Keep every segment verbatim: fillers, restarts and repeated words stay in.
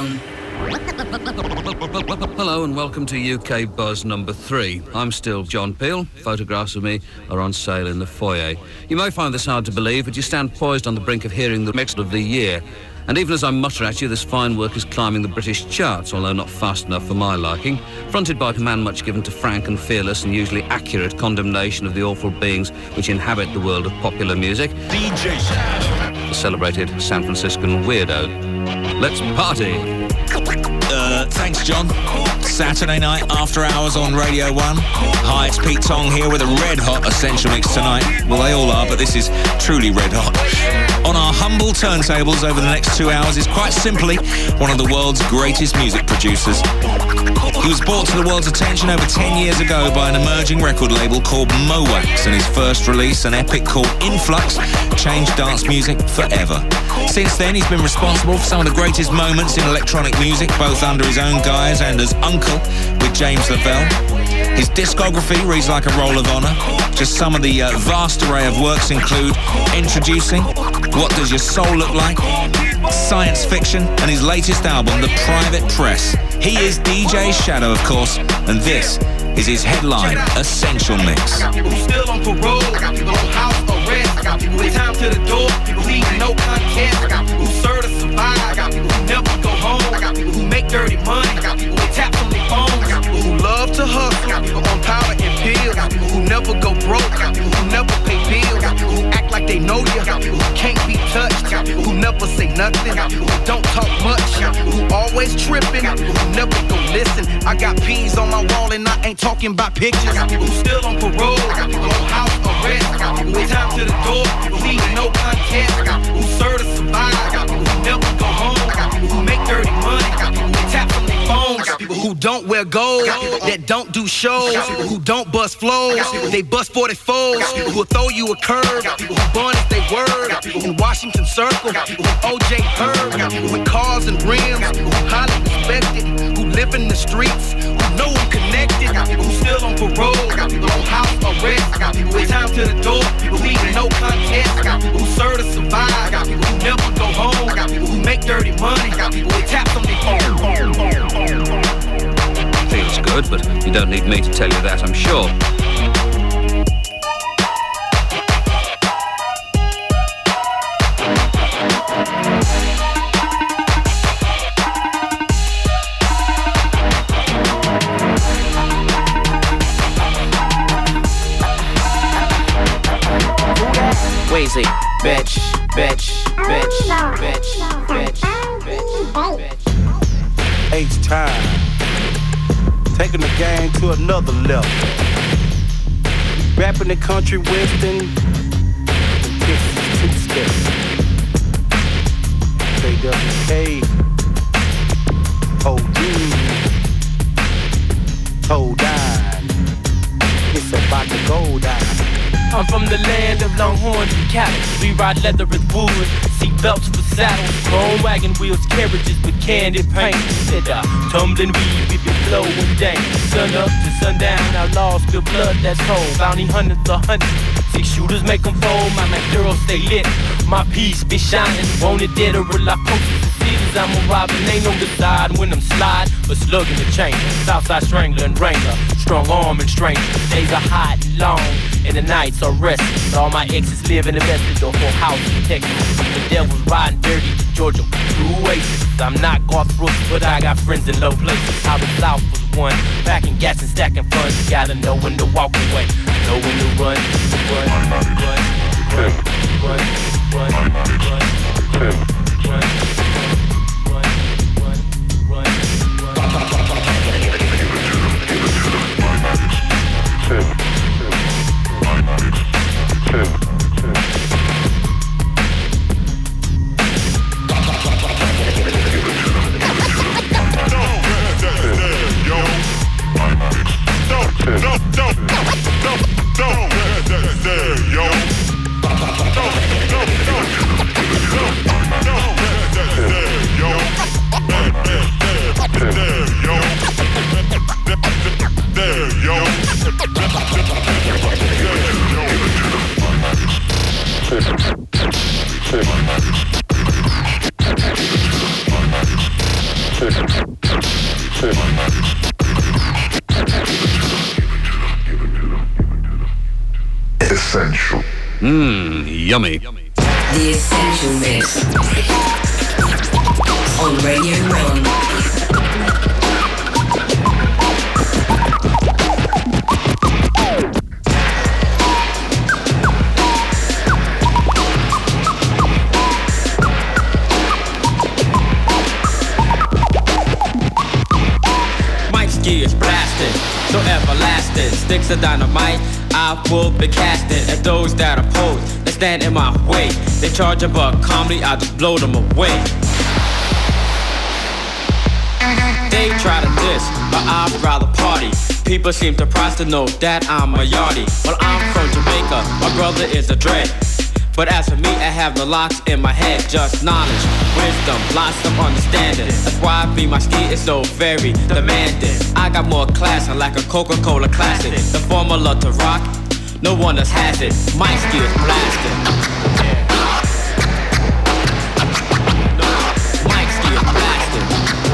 one. Hello and welcome to U K Buzz number three. I'm still John Peel. Photographs of me are on sale in the foyer. You may find this hard to believe, but you stand poised on the brink of hearing the mix of the year. And even as I mutter at you, this fine work is climbing the British charts, although not fast enough for my liking. Fronted by a man much given to frank and fearless and usually accurate condemnation of the awful beings which inhabit the world of popular music. D J Shadow. The celebrated San Franciscan weirdo. Let's party. Uh, thanks, John. Saturday night, after hours on Radio one. Hi, it's Pete Tong here with a red-hot Essential Mix tonight. Well, they all are, but this is truly red-hot. On our humble turntables over the next two hours is quite simply one of the world's greatest music producers. He was brought to the world's attention over ten years ago by an emerging record label called Mowax, and his first release, an epic called Influx, changed dance music forever. Since then, he's been responsible for some of the greatest moments in electronic music, both under his own guise and as Uncle with James Lavelle. His discography reads like a roll of honour. Just some of the uh, vast array of works include Introducing, What Does Your Soul Look Like, Science Fiction, and his latest album, The Private Press. He is D J Shadow, of course, and this is his headline, Essential Mix. I got people who still on parole, I got people on house arrest, I got people with time to the door, people leaving no contest, I got people who serve to survive, I got people who never go home, I got people who make dirty money, I got people with taps on their phones, I got people who love to hustle, I got people on powder and pills, I got people who never go broke, I got people who never pay bills, I got people who act like they know you, I got people who can't be touched, I got people who never say nothing, I got people who don't talk much, I got people who always tripping, I got people who never go listen. I got P's on my wall and I ain't talking about pictures. I got people who still on parole, I got people on house arrest, I got people with time to the door, people leaving no contest, I got people who serve to survive, I got people who never go home, I got people who make dirty money, I got people with taps on their phones, I got people who don't wear gold, that don't do shows, people who don't bust flows, they bust forty-fours, people who'll throw you a curve, people who bun if they word, people in Washington Circle, people with O J Herb, people with cars and rims, people who highly respected, who live in the streets, who know I'm connected, got people who still on parole, got people on house arrest, got people with time to the door, people leaving no contest, got people who serve to survive, got people who never go home, got people who make dirty money, got people with taps on their phone. Feels good, but you don't need me to tell you that, I'm sure. Wazy, bitch, bitch, bitch, bitch, bitch, bitch, bitch. H time, taking the game to another level. Rapping the country western, this is two-step. J W K, O D, toe down. It's about to go down. I'm from the land of longhorns and cattle. We ride leather with wood, seat belts for saddles, chrome wagon wheels, carriages with candy paint. Said uh, tumbling weed, we be blowing down. Sun up to sundown, outlaws spill blood that's cold. Bounty hunters are hunting, six shooters make them fold. My Maduro stay lit, my piece be shining. Wanted dead or alive, posters and cities. I'm a robber, ain't on the side when I'm slide, but slugging the chain. Southside strangler and wrangler, strong arm and stranger. Days are hot and long, and the nights are restless. All my exes live in the vestige, the whole house in Texas. The devil's riding dirty to Georgia through Oasis. I'm not Garth Brooks, but I got friends in low places. How the South was won, packing gas and stacking funds. You gotta know when to walk away, know when to run, run, run, run, run, run, run, run, run, run. Essential. Mmm, yummy. The Essential Mix on Radio one. Is blasting, so everlasting. Sticks of dynamite, I will be casting at those that oppose, that stand in my way. They charge a buck calmly, I just blow them away. They try to diss, but I'd rather party. People seem surprised to know that I'm a yardie. Well, I'm from Jamaica, my brother is a Dre. But as for me, I have no locks in my head, just knowledge, wisdom, lots of understanding. That's why I be my ski is so very demanding. I got more class, I like a Coca-Cola classic. The formula to rock, no one else has it. My ski is blasting. My ski is blasting.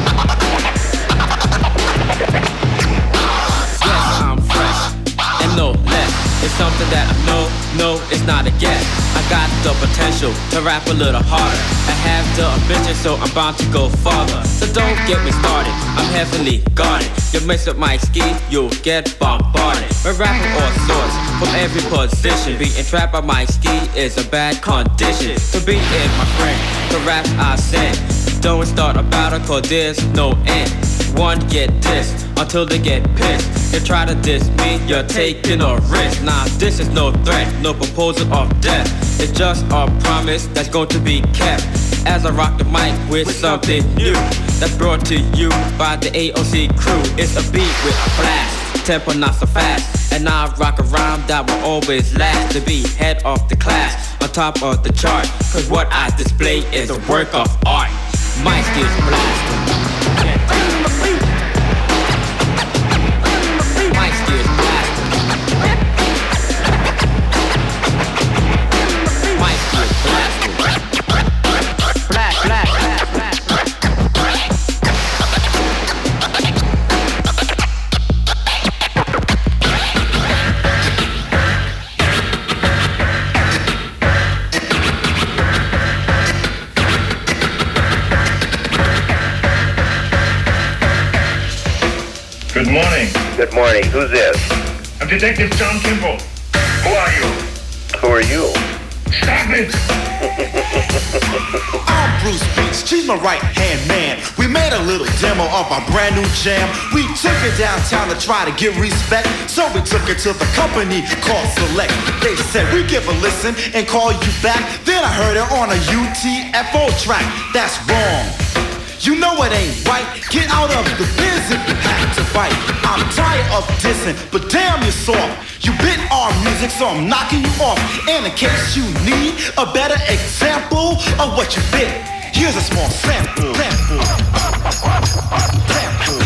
Yes, I'm fresh, and no less. It's something that I know, no, it's not a guess. I got the potential to rap a little harder. I have the ambition, so I'm bound to go farther. So don't get me started, I'm heavily guarded. You mess up my ski, you'll get bombarded. We're rapping all sorts, from every position. Being trapped by my ski is a bad condition. To be in my friend, the rap I send. Don't start a battle, cause there's no end. One get dissed until they get pissed. You try to diss me, you're taking a risk. Nah, this is no threat, no proposal of death. It's just a promise that's going to be kept. As I rock the mic with something new that's brought to you by the A O C crew. It's a beat with a blast, tempo not so fast. And I rock a rhyme that will always last. To be head of the class, on top of the chart. Cause what I display is a work of art. My skills blasting. My skills blasting. My skills blasting. Blast, blast, blast, blast. Good morning. Good morning. Who's this? I'm Detective John Kimball. Who are you? Who are you? Stop it! I'm Bruce Beats, she's my right-hand man. We made a little demo of our brand new jam. We took it downtown to try to get respect, so we took it to the company called Select. They said we give a listen and call you back. Then I heard it on a U T F O track. That's wrong. You know it ain't right. Get out of the biz if you have to fight. I'm tired of dissing, but damn you're soft. You bit our music, so I'm knocking you off. And in case you need a better example of what you bit, here's a small sample. Sample. Sample.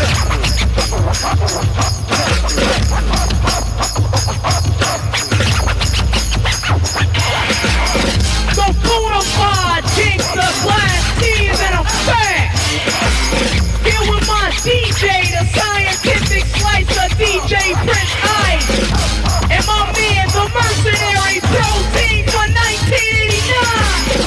So bonafide gangsta class T is in effect. Here with my D J, the scientific slicer, D J Prince Ice. And my man, the mercenary protein for nineteen eighty-nine.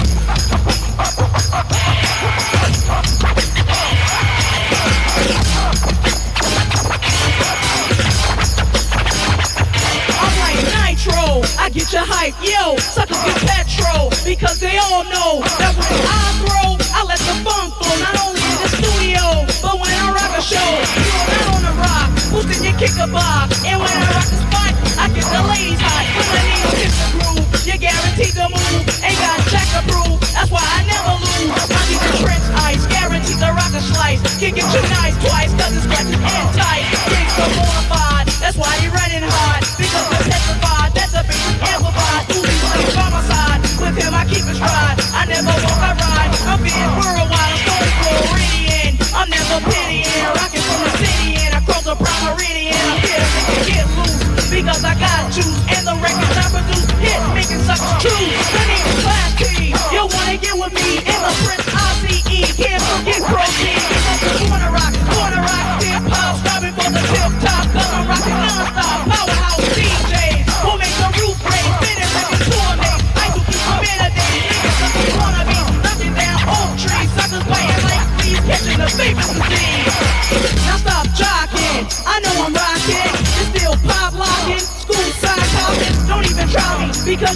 I'm like Nitro, I get your hype, yo, suckers get petrol, because they all know that when I throw, I let the funk flow, not only in the studio, but when I rock a show, you know that on the rock, boosting your kicker box, and when I rock the spot, I get the ladies hot, when my needle hits the groove, you're guaranteed to move, ain't got jack to prove, that's why I never lose, I need the Prince Ice, guaranteed to rock a slice, kick it too nice twice, cause it's scratching and tight, gangsta bonafide, that's why he running hard, because we're petrified, that's a big amplified, Uzi slick by my side, with him I keep it stride, I never walk, I ride, I'm being worldwide, I'm going Floridian, I'm never pitying, rocking from the city, and I cross the prime meridian, I'm here to make it get loose, because I got juice, and the records I produce, hit making suckers choose, the name is Class T, you wanna get with me, and the Prince I C E, can't forget protein, because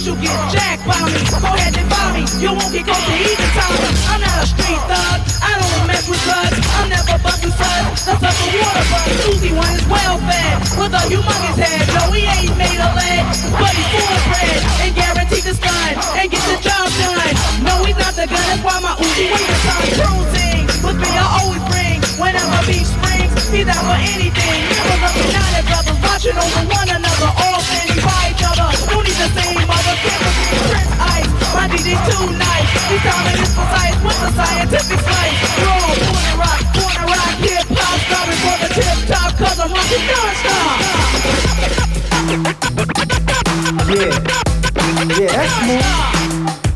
you get jacked by me. Go ahead and buy me, you won't get close to even time. I'm not a street thug, I don't mess with drugs. I'm never busting slugs, that's up for water bug. Uzi one is well fed, with a humongous head. No, he ain't made of lead, but he's full of bread. And guaranteed to stun, and get the job done. No, he's not the gun, that's why my Uzi wins the time. Cruising, with me I always bring, whenever beach springs, he's out for anything. Never looking at it, brothers, watching over one another, all standing by each other. Don't need the same mother, can't forget Prince Ice. My D J's too nice, he's timing is precise with the scientific slice. Roll, corner rock, corner rock, hip hop, stopping for the tip top, cause I'm rocking non-stop. Yeah, yeah, that's smooth.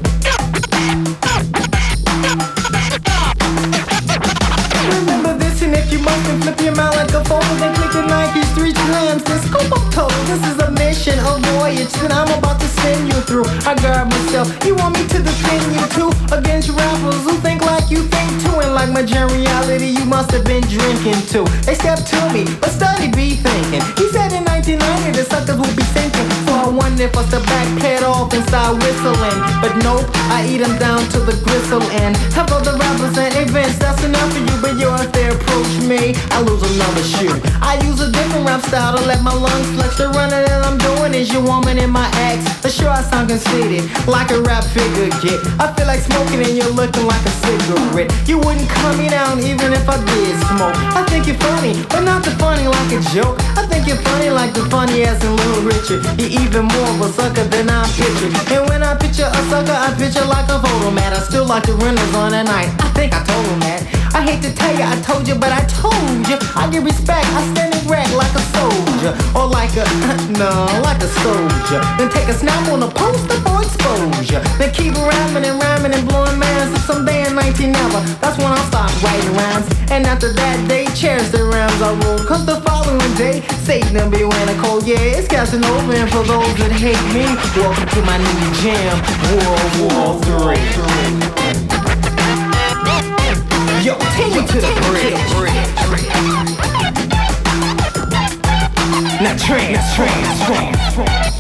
Remember this, and if you must, then flip your mind like a phone, then click your Nike's three times. Then scoop up total. This is a mission, a voyage that I'm about to send you through. I guard myself. You want me to defend you too against rappers who think like you think too, and like my reality, you must have been drinking too. They step to me, but study be thinking. He said in nineteen ninety the suckers will be thinking. So I wonder if I step back, pad off, and start whistling. But nope, I eat them down to the gristle end. Have other rappers and events, that's enough for you. But yo, if they approach me, I lose another shoe. I use a different rap style to let my lungs flex. The running that I'm doing is your woman in my ex. For sure I sound conceited, like a rap figure get. I feel like smoking and you're looking like a cigarette. You wouldn't cut me down even if I did smoke. I think you're funny, but not the funny like a joke. I think you're funny like the funny ass in Little Richard. You're even more of a sucker than I picture. And when I picture a sucker, I picture like a photo mat. I still like the rentals on that night. I think I told him that. I hate to tell you I told you, but I told you. I give respect, I stand erect like a soldier. Or like a, no, like a soldier. Then take a snap on a poster for exposure. Then keep rhyming and rhyming and blowing minds. So someday in nineteen never, that's when I'll start writing rhymes. And after that, they cherish the rhymes I wrote. Cause the following day, Satan will be wearing a cold. Yeah, it's casting over, and for those that hate me, welcome to my new jam, World War Three. Yo, take me to the bridge. Now trans, trans, trans.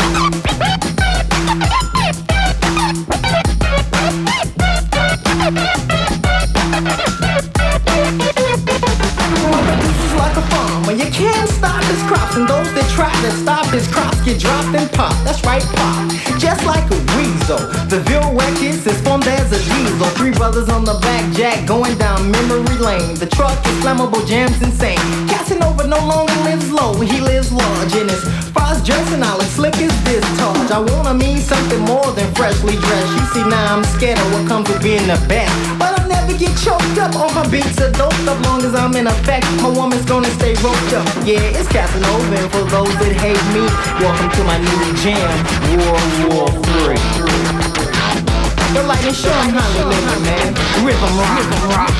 This is like a farm where you can't stop his crops, and those that try to stop his crops get dropped and pop. That's right, pop. Just like a weasel, the Ville Records is formed as a diesel. Three brothers on the back jack going down memory lane. The truck is flammable, jams insane. Casanova no longer lives low, he lives large. In his frost dressing, I look slick as discharge. I wanna mean something more than freshly dressed. You see now I'm scared of what comes with being the best, but I'll never get choked up on my beats are doped up. Long as I'm in effect, my woman's gonna stay roped up. Yeah, it's Casanova, and for those that hate me, welcome to my new jam, World War Three. The lightning show 'em how we living, man. Rip 'em rock, rip 'em rock.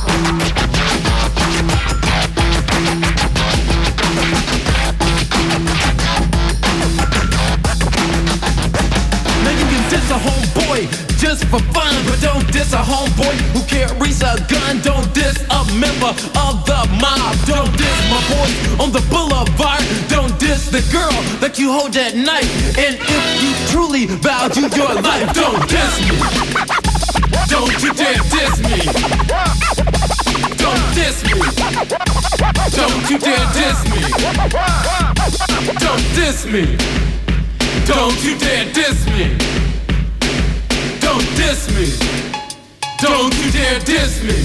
Now you can diss a homeboy just for fun, but don't diss a homeboy who carries a gun. Don't diss a member of the mob. Don't diss my boys on the boulevard. Don't diss the girl that you hold at night. And if you truly value your life, don't diss me. Don't you dare diss me. Don't diss me. Don't you dare diss me. Don't diss me. Don't you dare diss me. Don't diss me. Don't you dare diss me.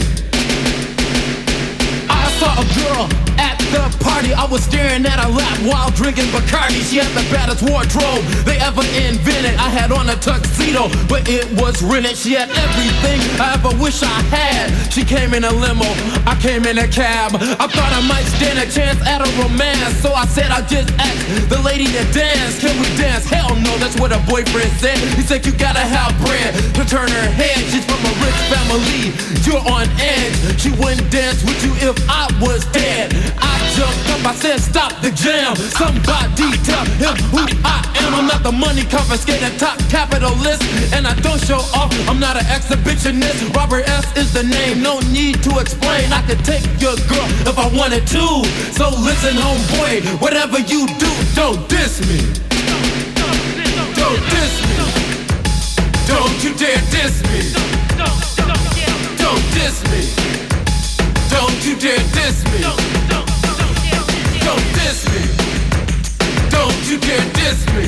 I saw a girl at the party. I was staring at her lap while drinking Bacardi. She had the baddest wardrobe they ever invented. I had on a tuxedo, but it was rented. She had everything I ever wish I had. She came in a limo, I came in a cab. I thought I might stand a chance at a romance, so I said I'd just ask the lady to dance. Can we dance? Hell no, that's what her boyfriend said. He said you gotta have bread to turn her head. She's from a rich family, you're on edge. She wouldn't dance with you if I was dead. I jumped up, I said stop the jam. Somebody tell him who I am. I'm not the money confiscated top capitalist, and I don't show off, I'm not an exhibitionist. Robert S. is the name, no need to explain. I could take your girl if I wanted to. So listen homeboy, whatever you do, don't diss me. Don't Don't diss me. Don't you dare diss me. Don't diss me. Don't you dare diss me. Don't diss me. Don't you dare diss me.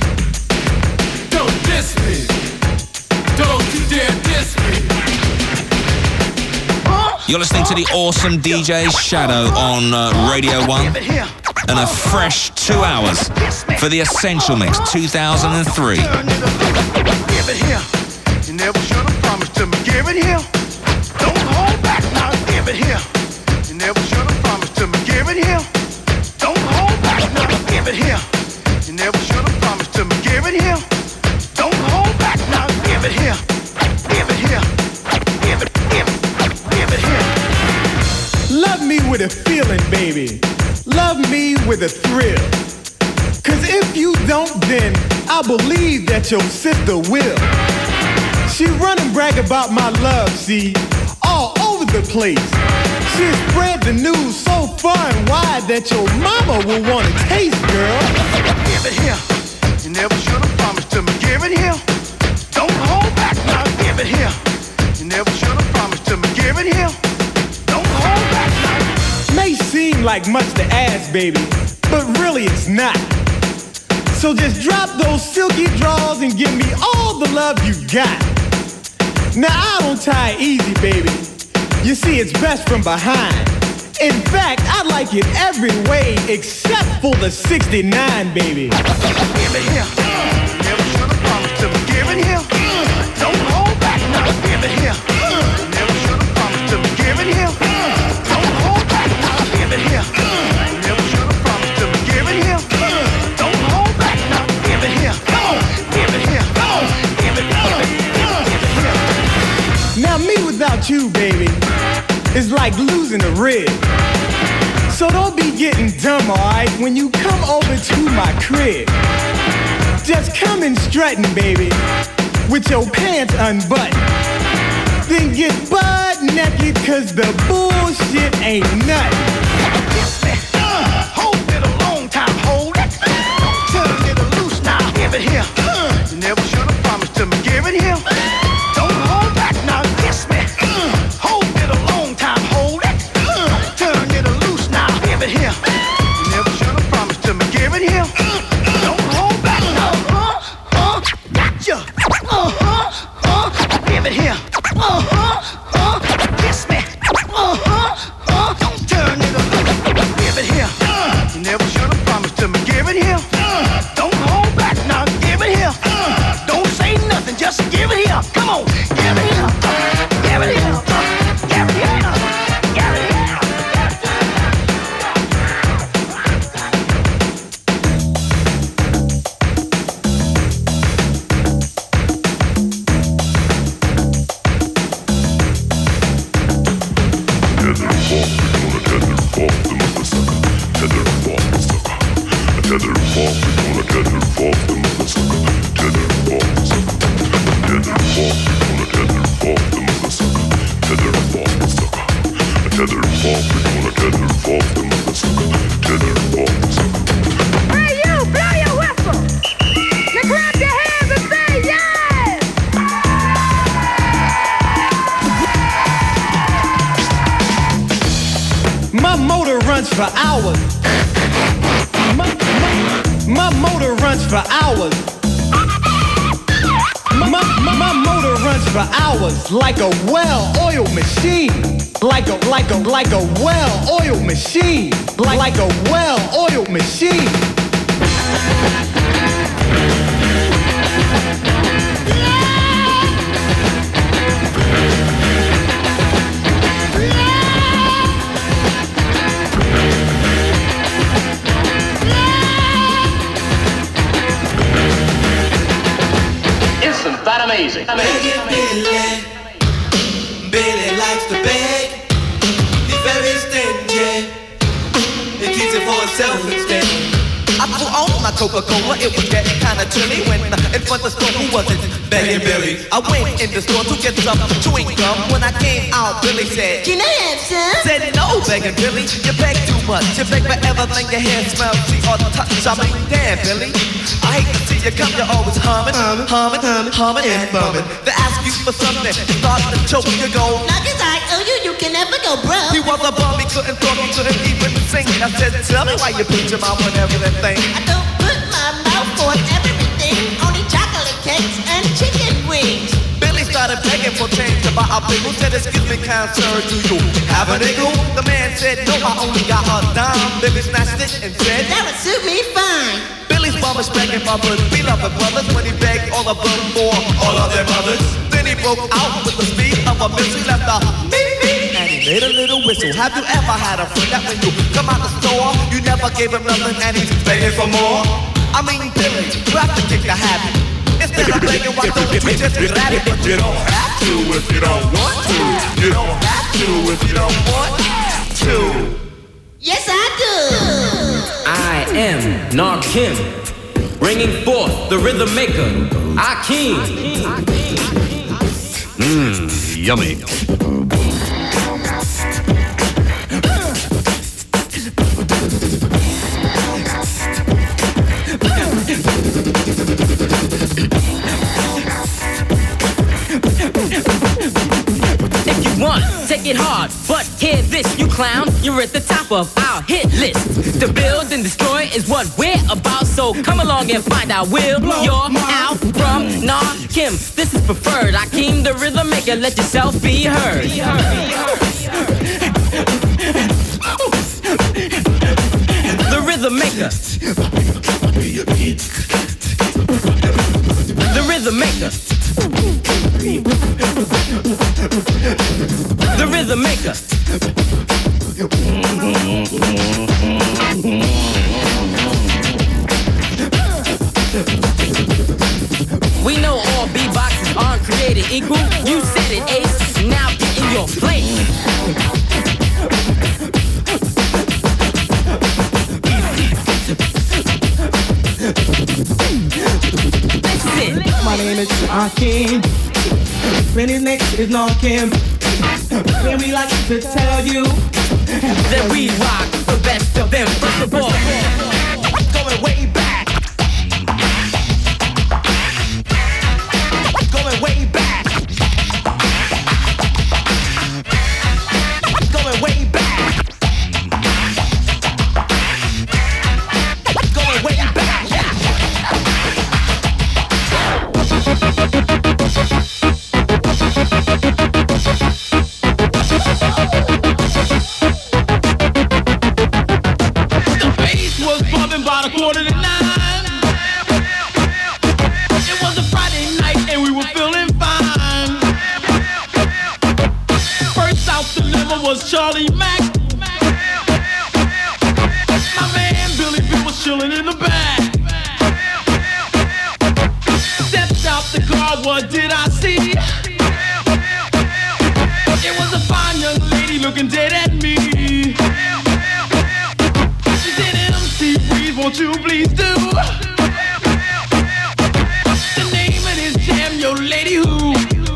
Don't diss me. Don't you dare diss me. You're listening to the awesome D J Shadow on uh, Radio one, and a fresh two hours for the Essential Mix two thousand three. Give it here. You never should have promised to me. Give it here. Don't hold back now. Give it here. You never should have promised to me. Give it here. Don't hold back now. Give it here. You never should have promised to me. Give it here. Don't hold back now. Give it here. Give it here. Give it. Give it. Give it here. Love me with a feeling, baby. Love me with a thrill. Cause if you don't, then I believe that your sister will. She run and brag about my love, see, all over the place. She spread the news so far and wide that your mama will want to taste, girl. Give it here. You never should have promised to me. Give it here. Don't hold back now. Give it here. You never should have promised to me. Give it here. Don't hold back now. May seem like much to ask, baby, but really it's not. So just drop those silky draws and give me all the love you got. Now I don't tie easy, baby. You see, it's best from behind. In fact, I like it every way except for the sixty-nine, baby. Give it here. Never should have promised to me. Give it here. Don't hold back now. Give it here. Never should have promised to me. Give it here. Don't hold back now. Give it here. Never should have promised to me. Give it here. Don't hold back now. Give it here. Give it here. Give it. Give it. Give it here. Now me without you, baby, is like losing a rib. So don't be getting dumb, alright, when you come over to my crib. Just come in strutting, baby, with your pants unbuttoned. Then get butt naked, cause the bullshit ain't nothing. Kiss me. Uh, hold it a long time, hold it. Turn it loose now. Give it here. You never should have promised to me. Give it here. Don't hold back now. Kiss me. Hold it a long time, hold it. Turn it loose now. Give it here. You never should have promised to me. Give it here. Don't hold back now. Uh, uh, gotcha. Uh huh. Uh, give it here. Uh huh. Uh, kiss me. Uh huh. Uh, don't turn it loose. Give it here. You never should have promised to me. Give it here. Don't hold back now. Give it here. Don't say nothing. Just give it here. Come on. Give it here. Give it here. Give it here. Give it here. Hey, you, blow your whistle. Now clap your hands and say yes. My motor runs for hours. My, my, my motor runs for hours. My, my, my motor runs for hours like a well-oiled machine. Like a, like a, like a well-oiled machine. Like, like a well-oiled machine. Isn't that amazing? Amazing. Billy, Billy likes to beg. He's very stingy. He keeps it for himself instead. I put on my Coca-Cola, it was getting kinda chilly when uh, in front of the store, who was it? Begging Billy. I went in the store to get some chewing gum. When I came out, Billy said, Can I have some? Said no, begging, Billy. You beg too much. You beg for everything your hair smells, see or touch. I mean, damn, Billy. I hate to see you come, you're always humming, humming, humming, humming, humming and bumming. They ask you for something, you start to choke, you go. Nuggets, I owe you, you can never go broke. He was a bum, he couldn't talk, he couldn't even sing. I said, tell me why you put your mouth on everything. I don't put my mouth on everything, only chocolate cakes and chicken wings. Billy started begging for change to buy a pickle. Said, excuse me, kind sir, do you have a nickel? The man said, no, I only got a dime. Billy snatched it and said, that would suit me fine. Billy's mom was begging for good beloved brothers when he begged all of them for all of their mothers. Then he broke out with the speed of a missile, left a beep beep, and he made a little whistle. Have you ever had a friend that when you come out the store, you never gave him nothing and he's begging for more? I mean, Billy, you have to kick the habit. Instead of begging, why don't you just grab it? But you don't have to if you don't want to. You don't have to if you don't want to. Yes, I do. I am Narkim, bringing forth the rhythm maker, Akeem. Mmm, yummy. If you want, take it hard, but hear this, you clown. You're at the top of our hit list. To build and destroy is what we're about, so come along and find out. Will you're out from Narkim. This is preferred. Akeem, the rhythm maker, let yourself be heard. The rhythm maker. The rhythm maker. The rhythm maker. We know all beatboxers aren't created equal. You said it, Ace. Now get in your place. My name is Akeem. Spinning next is Narkim. And we like to tell you that we rock the best of them. First of all, going way back. Going way back. Going way back. Going way back. Quarter to nine. It was a Friday night and we were feeling fine. First out the limo was Charlie Mack. My man Billy B was chilling in the back. Stepped out the car, what did I see? It was a fine young lady looking dead at me. Won't you please do the name of this jam, yo lady who?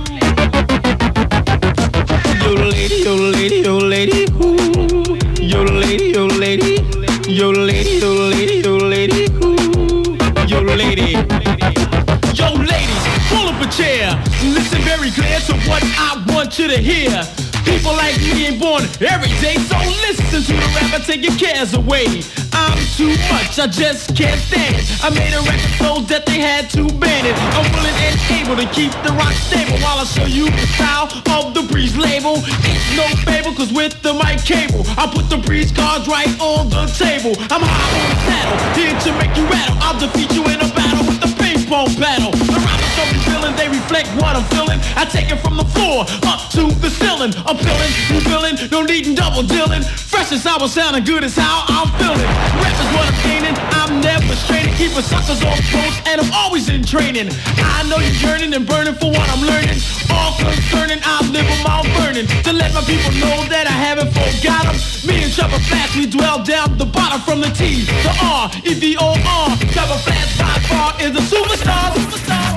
Yo lady, yo lady, yo lady who? Yo lady, yo lady, yo lady, yo lady, yo lady who? Yo lady, yo lady, pull up a chair. Listen very clear to what I want you to hear. People like me ain't born every day, so listen to the rapper, take your cares away. I'm too much, I just can't stand it. I made a record so that they had to ban it. I'm willing and able to keep the rock stable while I show you the style of the Breeze label. It's no fable, cause with the mic cable, I put the Breeze cards right on the table. I'm high on the saddle, here to make you rattle. I'll defeat you in a battle with the ping pong paddle. The rappers don't be feeling, they reflect what I'm feeling. I take it from the floor up to the ceiling. I'm feeling, you feeling, no needin' double dealing. Fresh as I was sounding, good as how I'm feeling. Rap is what I'm gaining, I'm never straining. Keeping suckers on post and I'm always in training. I know you're yearning and burning for what I'm learning. All concerning, I live on my burning. To let my people know that I haven't forgot them. Me and Trevor Flash, we dwell down the bottom from the T, the R, E V O R. Trevor Flash by far is a superstar. Superstar.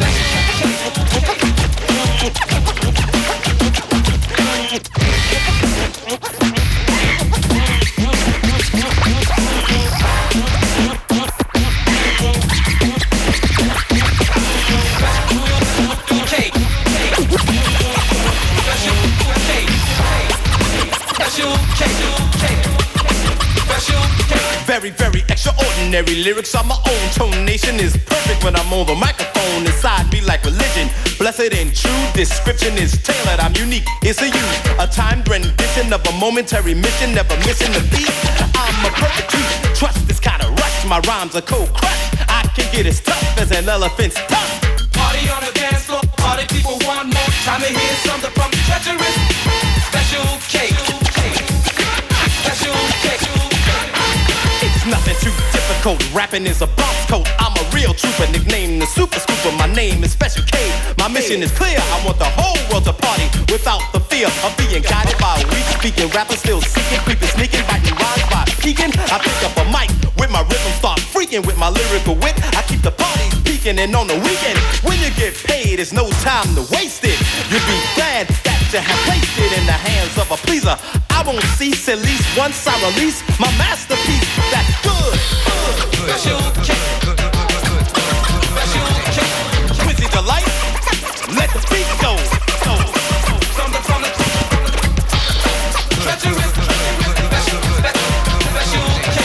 Very, very extraordinary lyrics on my own. Tonation is perfect when I'm on the microphone. Inside me like religion, blessed and true. Description is tailored, I'm unique. It's a use, a timed rendition of a momentary mission, never missing the beat. I'm a perfect treat. Trust this kind of rush. My rhymes are cold crush. I can get as tough as an elephant's tongue. Party on the dance floor, party people want more. Time to hear something from the treacherous. Special K. Special K. It's nothing too difficult. Rapping is a boss coat. I'm a real trooper, nicknamed the Super Scooper. My name is Special K. My mission is clear. I want the whole world to party without the fear of being guided by a weak-speaking rapper, still seeking, creeping, sneaking, biting rhymes by peeking. I pick up a mic with my rhythm, start freaking with my lyrical wit. I keep the party peaking, and on the weekend, when you get paid, it's no time to waste it. You'll be glad that you have placed it in the hands of a pleaser. I won't cease at least once I release my masterpiece. That's good. Special K. Special K. Quizzy Delight. Let the beat go. Go. Something from the treacherous. Special K.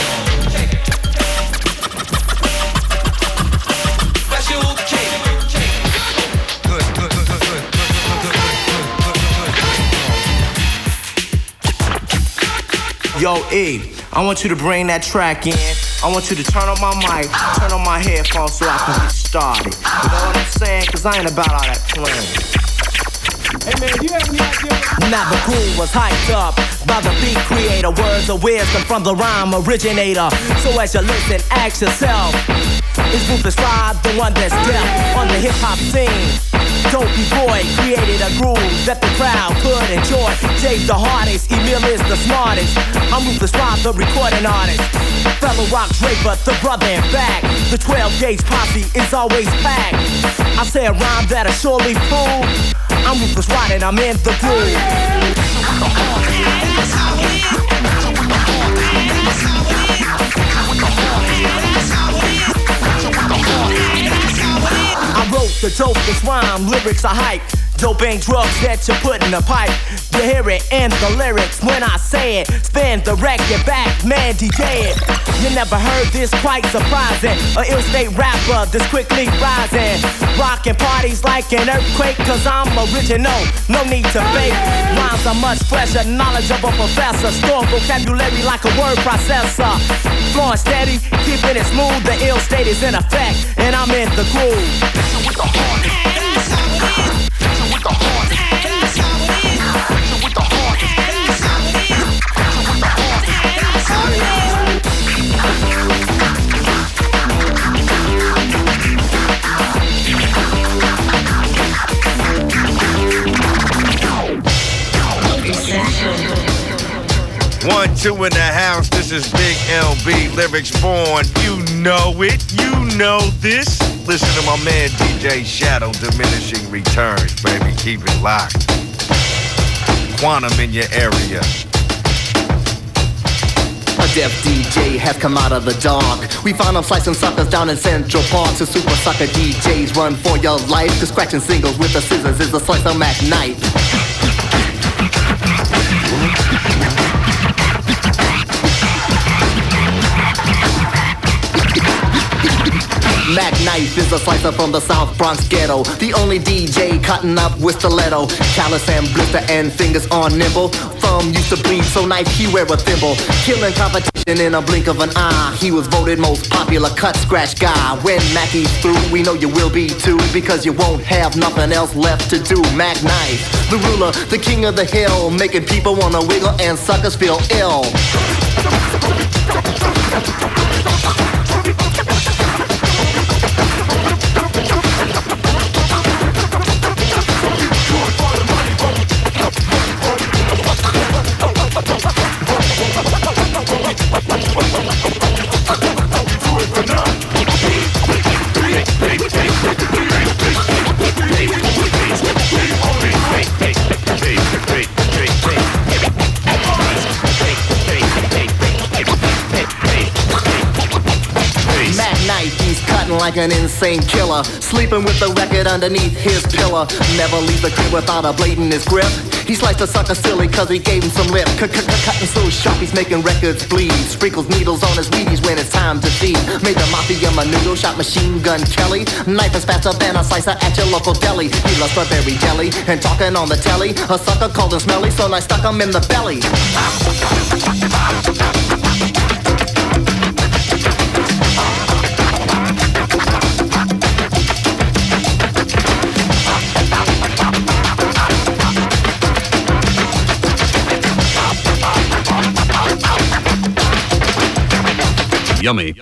Special K. Good, good, good, good, good. Yo, E, I want you to bring that track in. I want you to turn on my mic, turn on my headphones so I can get started. You know what I'm saying? Cause I ain't about all that playing. Hey man, you have any idea? Now the crew was hyped up by the beat creator. Words of wisdom from the rhyme originator. So as you listen, ask yourself, is Rufus Rob the one that's deaf on the hip hop scene? Dopey boy created a groove that the crowd could enjoy. Jay's the hardest, Emil is the smartest. I'm Rufus Rob, the recording artist. Fellow Rock Draper, the brother in back. The twelve gauge posse is always packed. I say a rhyme that'll surely prove I'm Rufus Rob and I'm in the groove. I wrote the dopest rhyme, lyrics are hype. Dope ain't drugs that you put in a pipe. You hear it in the lyrics when I say it. Spin the record back, Mandy dead. You never heard this, quite surprising. A ill state rapper that's quickly rising. Rocking parties like an earthquake, cause I'm original, no need to fake. Rhymes are much fresher, knowledge of a professor. Store vocabulary like a word processor. Flowing steady, keeping it smooth. The ill state is in effect, and I'm in the groove. With the heart. With the heart. With the heart. One, two in the house, this is Big L B, lyrics born. You know it, you know this. Listen to my man D J Shadow, diminishing returns, baby, keep it locked. Quantum in your area. A deaf D J has come out of the dark. We found them slicing suckers down in Central Park. So super sucker D Js run for your life. Cause scratching singles with the scissors is a slice of Mac knife. Mac Knife is a slicer from the South Bronx ghetto. The only D J cutting up with stiletto. Callus and blister and fingers on nimble. Thumb used to bleed, so knife he wear a thimble. Killing competition in a blink of an eye. He was voted most popular cut scratch guy. When Mackie's through, we know you will be too, because you won't have nothing else left to do. Mac Knife, the ruler, the king of the hill, making people wanna wiggle and suckers feel ill. Hey, beating like an insane killer. Sleeping with the record underneath his pillow. Never leave the crib without a blade in his grip. He sliced a sucker silly cause he gave him some lip. Cutting so sharp he's making records bleed. Sprinkles needles on his Wheaties when it's time to feed. Made the mafia menudo, shot Machine Gun Kelly. Knife is faster than a slicer at your local deli. He loves strawberry jelly and talking on the telly. A sucker called him smelly, so I stuck him in the belly. Yummy.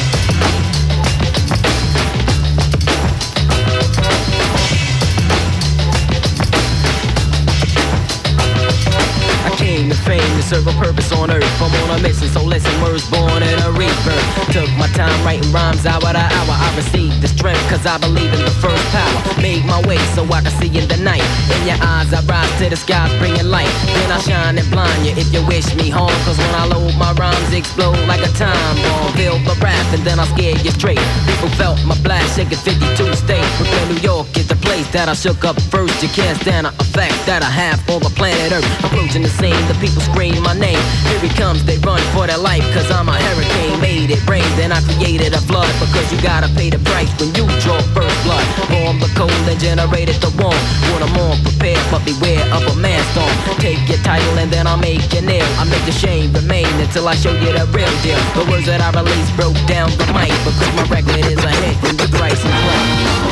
Came to fame to serve a purpose on earth. I'm on a mission, so listen, words born in a rebirth. Took my time writing rhymes hour to hour. I received the strength cause I believe in the first power. Made my way so I can see in the night. In your eyes I rise to the skies bringing light. Then I shine and blind you if you wish me harm. Cause when I load my rhymes explode like a time bomb. Feel the wrath and then I scare you straight. People felt my blast shaking fifty-two states. Brooklyn, New York is the place that I shook up first. You can't stand the effect that I have on the planet Earth. Approaching the scene, the people scream my name. Here he comes, they run for their life. Cause I'm a hurricane, made it rain. Then I created a flood. Because you gotta pay the price when you draw first blood. Formed the cold and generated the warmth. Want them all prepared, but beware of a man storm. Take your title and then I'll make you kneel. I make the shame remain until I show you the real deal. The words that I release broke down the mic. Because my record is a hit and the price is right.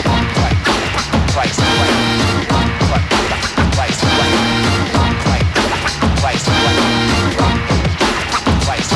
Price is right. Price is right. Price is right. Price is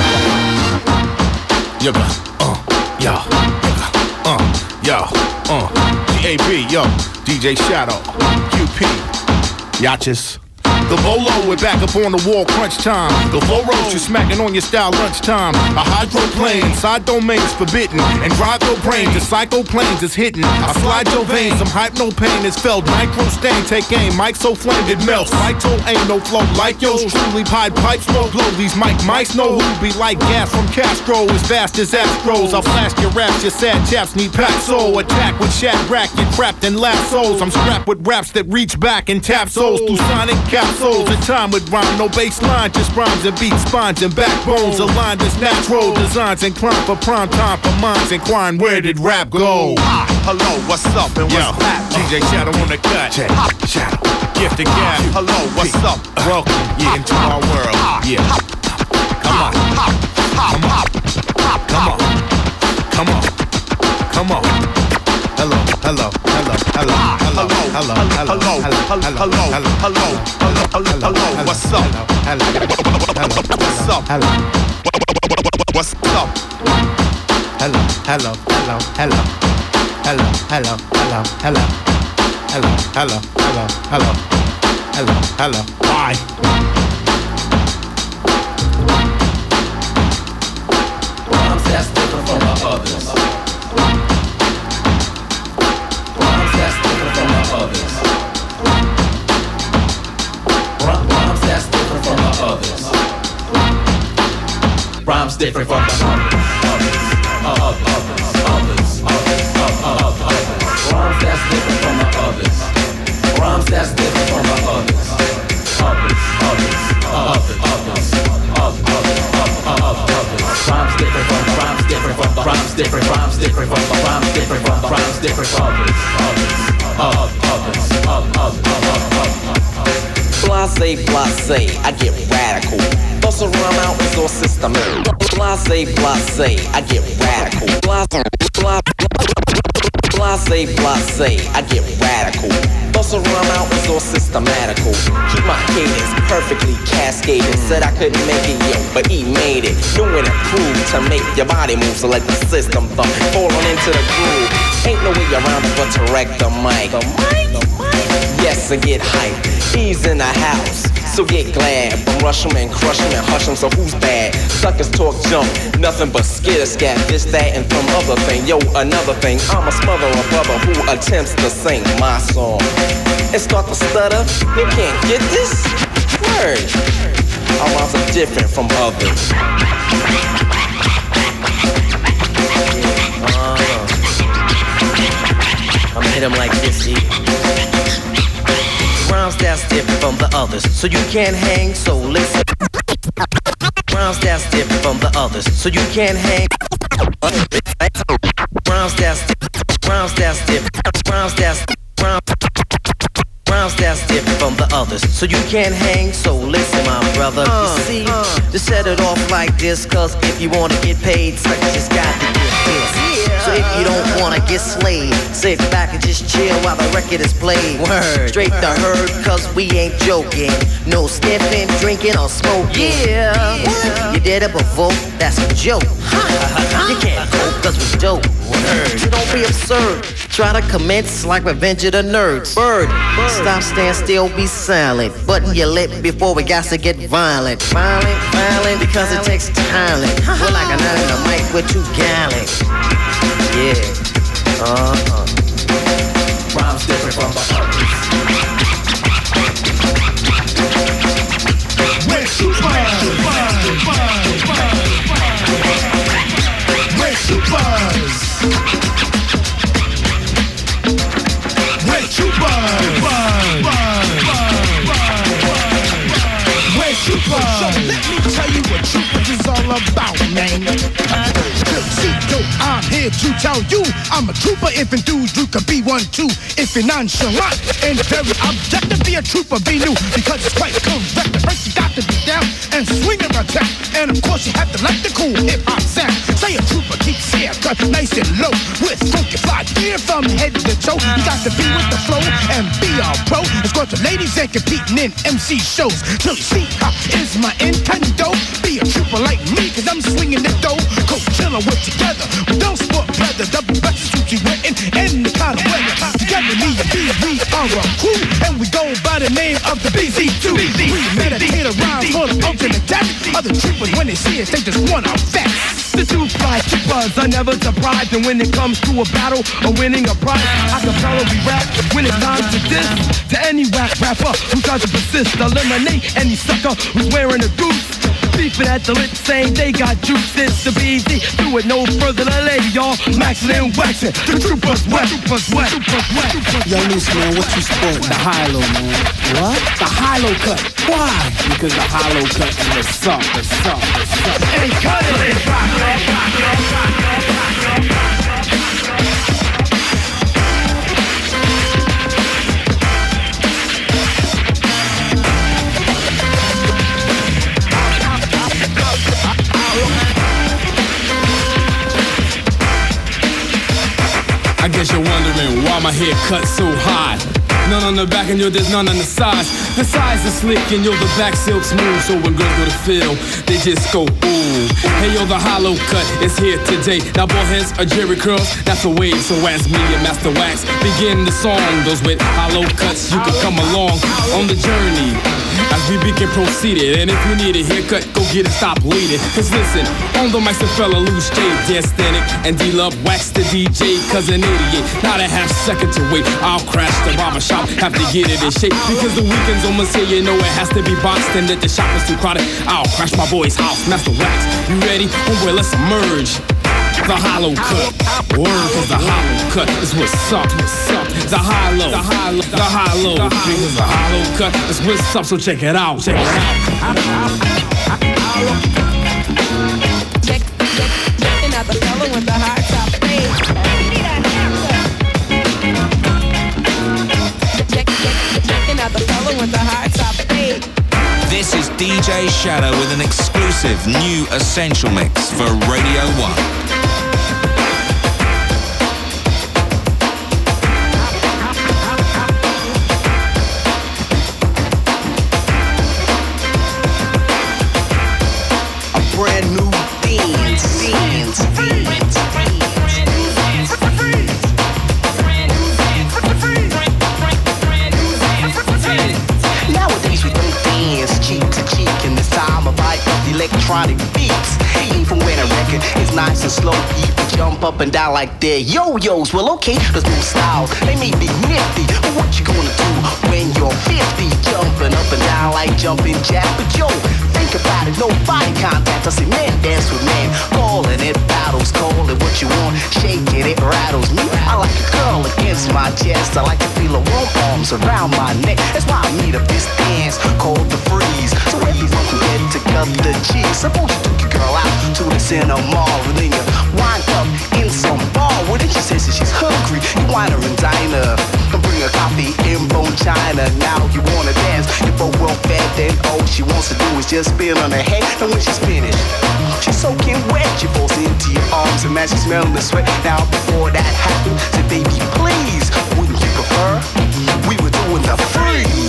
right. Yo, uh, yo, uh, yo, uh, G A B, yo, D J Shadow, Q P, Yachts. The Bolo, we're back up on the wall, crunch time. The Floros, you're smacking on your style lunchtime. A hydroplane, side domains forbidden. And drive your brain to psycho planes is hitting. I slide your veins, some hype, no pain is felt. Micro stain, take aim, mic so flamed it melts. Phyto ain't no flow like yours. Truly pied pipe smoke blow. These mic mics know who be like gas from Castro. As fast as Astros, I'll blast your raps. Your sad chaps need pack soul. Attack with Shadrack, you're trapped in lassos. I'm strapped with raps that reach back and tap souls through sonic capsules. In time with rhyme, no baseline, just rhymes and beats, spines and backbones aligned as natural designs and crime for prime time for minds inquiring where did rap go? Hi, hello, what's up and what's happening? D J Shadow on the cut. Check. Shadow, gift and gab. Hello, what's up? Welcome, yeah, into our world. Yeah. Come on, come on, come on, come on, come on. Hello, hello, hello, hello, hello, hello, hello, hello, hello, hello, hello, hello, what's up? Hello, hello, what's up? Hello, what's up? Hello, hello, hello, hello, hello, hello, hello, hello, hello, hello, hello, hello, hello, hello, bye. Rhymes that's different from the others. Rhymes that's different from the others. Rhymes that's different from the others. Rhymes different from the others. Others, others, others, others, others. Rhymes that's different from the others. Rhymes that's different from the others. Others, others, others, others, others, others. Rhymes different from the rhymes different from the rhymes different rhymes different from the rhymes different from the rhymes different from others, others, others, others, others. Blase, blase, I get radical. Bust a rhyme out is all systematic. Blase, blase, I get radical. Blase, blase, blase, I get radical. Bust a rhyme out is all systematical. Keep my cadence perfectly cascading. Said I couldn't make it, yo, but he made it. Knew and improved to make your body move. So let the system thump, falling into the groove. Ain't no way around it but to wreck the mic. Yes, and get hype. He's in the house, so get glad. But rush him and crush him and hush him, so who's bad? Suckers talk junk, nothing but skitter scat. This, that, and from other thing. Yo, another thing, I'm a smother a brother who attempts to sing my song and start to stutter. You can't get this? Word. Our rhymes are different from others. Uh, I'ma hit 'em like this, E. Rhymes that's different from the others, so you can't hang, so listen. Rhymes that's different from the others, so you can't hang. Rhymes that's rhymes that's different. Rhymes that's rhymes that's different from the others, so you can't hang. So listen, my brother. Uh, you see, uh, just set it off like this, cause if you wanna get paid, so you just got to get this. So if you don't wanna get slayed, sit back and just chill while the record is played. Word. Straight the herd, cause we ain't joking. No sniffing, drinking, or smoking. Yeah. yeah. You did it before, that's a joke. You can't go cause we dope. Word. So don't be absurd. Try to commence like Revenge of the Nerds. Bird, Bird. Stop, stand still, be silent. Button your lip before we got to get violent. Violent, violent, because it takes talent. We're like a nut in a mic with two gallons. Yeah, uh-huh. Rhymes different from the others. Where's Supers? Where's Supers? Where's Supers? Where's Supers? So let me tell you what Supers is all about, man. See, yo, I'm here to tell you I'm a trooper if enthused, you could be one too. If you're nonchalant and very objective, be a trooper, be new, because it's quite correct. The first you got to be down and swing and attack. And of course you have to like the cool hip-hop sound. Say a trooper keeps hair cut nice and low, with funky fly gear from head to toe. You got to be with the flow and be a pro. Escort the ladies and competing in M C shows. Till you see how is my Nintendo. Be a trooper like me, cause I'm swinging the dough. Coachella, we're together, we don't sport leather. Double best suits you wearing in the kind of weather. Together, me and B, we are a crew, and we go by the name of the B Z two. We meditate around for the ultimate death. Other troopers, when they see us, they just want our vest. The two fly troopers are never surprised, and when it comes to a battle or winning a prize, I can probably rap when it's time to diss. To any whack rapper who tries to persist, eliminate any sucker who's wearing a goose. Beefing at the lips saying they got juice. It's the B Z, do it no further delay, y'all. Maxing and waxing, the troopers wet, troopers wet, troopers wet. Yo, loose man, what you sport? The high-low, man. What? The high-low cut. Why? Because the high-low cut is the suck, the suck, the suck. Hey, cut it! Rock, rock, rock, rock, rock, rock, rock. I guess you're wondering why my hair cut so high. None on the back and yo, there's none on the sides. The sides are slick and yo, the back silk smooth. So when girls go to feel, they just go ooh. Hey yo, the hollow cut is here today. Now bald heads are Jerry curls, that's a wave. So as me and Master Wax begin the song, those with hollow cuts, you can come along on the journey as we begin proceeded. And if you need a haircut, go get it, stop bleeding. Cause listen, on the mic, the fella loose J, Destinic, and D-Love Wax the D J, cause an idiot, not a half second to wait. I'll crash the barbershop, have to get it in shape, because the weekend's almost here, you know it has to be boxed, and that the shop is too crowded. I'll crash my boy's house, Master Wax, you ready? Oh well, let's emerge. The hollow cut, word, cause the hollow cut is what's up, what's up. The hollow, the hollow, the hollow, because the hollow cut is what's up. So check it out, check it out. Check, check, checking out the fella with the high top fade. Check, check, checking out the fella with the high top fade. This is D J Shadow with an exclusive new Essential Mix for Radio one. Brand new beans, beans, beans, nowadays we don't dance cheek to cheek in this time of hype of electronic beats. Even when a record is nice and slow, people jump up and down like they're yo-yos. Well, okay, there's new styles, they may be nifty, but what you gonna do when you're fifty? Jumping up and down like jumping jack, but yo, think about it, no body contact. I see men dance with men, calling it battles, call it what you want, shaking it rattles me. I like a girl again against my chest. I like to feel her warm arms around my neck. That's why I made up this dance called the freeze. So everyone can get to cut the cheese. Suppose you took your girl out to the cinema and then you wind up in some bar. Well, then she says that she's hungry. You wine her and dine her. And bring her coffee in bone china. Now you wanna dance. You're both well fed. Then all she wants to do is just spin on her head. And when she's finished, she's soaking wet. She falls into your arms and man, she's smelling the sweat. Now before that happened, say baby please, wouldn't you prefer we were doing the freeze?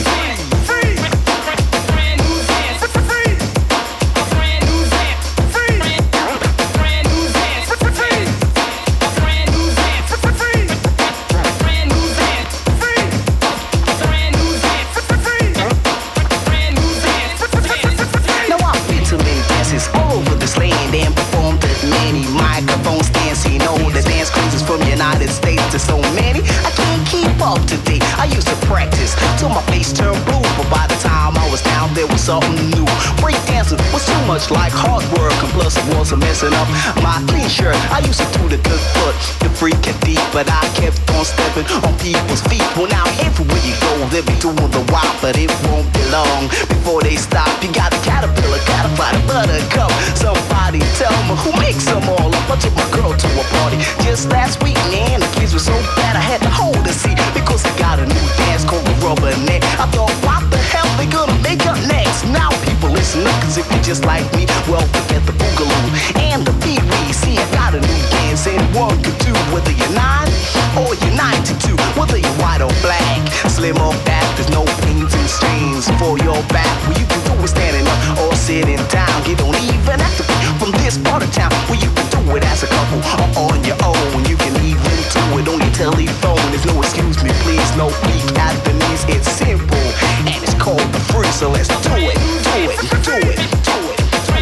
United States, there's so many I can't keep up to date. I used to practice till my face turned blue, but by the time I was down there was something new. Breakdancing was too much like hard work, and plus it was a messing up my clean shirt. I used to do the good foot, the freak and deep, but I kept on stepping on people's feet. Well now everywhere you go, they'll be doing the wild, but it won't be long before they stop. You got a caterpillar, gotta find a buttercup. Somebody tell me who makes them all up. I took my girl to a party just last week, man. The kids were so bad I had to hold her seat because I got a new dance called the rubber neck. I thought, what the hell they gonna make up next? Now people listen up, cause if you're just like me, well, forget the boogaloo and the pee-wee. See, I got a new dance and one could do, whether you're nine or you're ninety-two, whether you're white or black, slim or fat, there's no pains and strains for your back. Well, you can do it standing up or sitting down. You don't even have to be from this part of town. Well, you can do it as a couple or on your own. You can even do it on your telephone. There's no excuse me, please, no peek at the knees. It's simple and it's called the free. So let's do it, do it, do it, do it.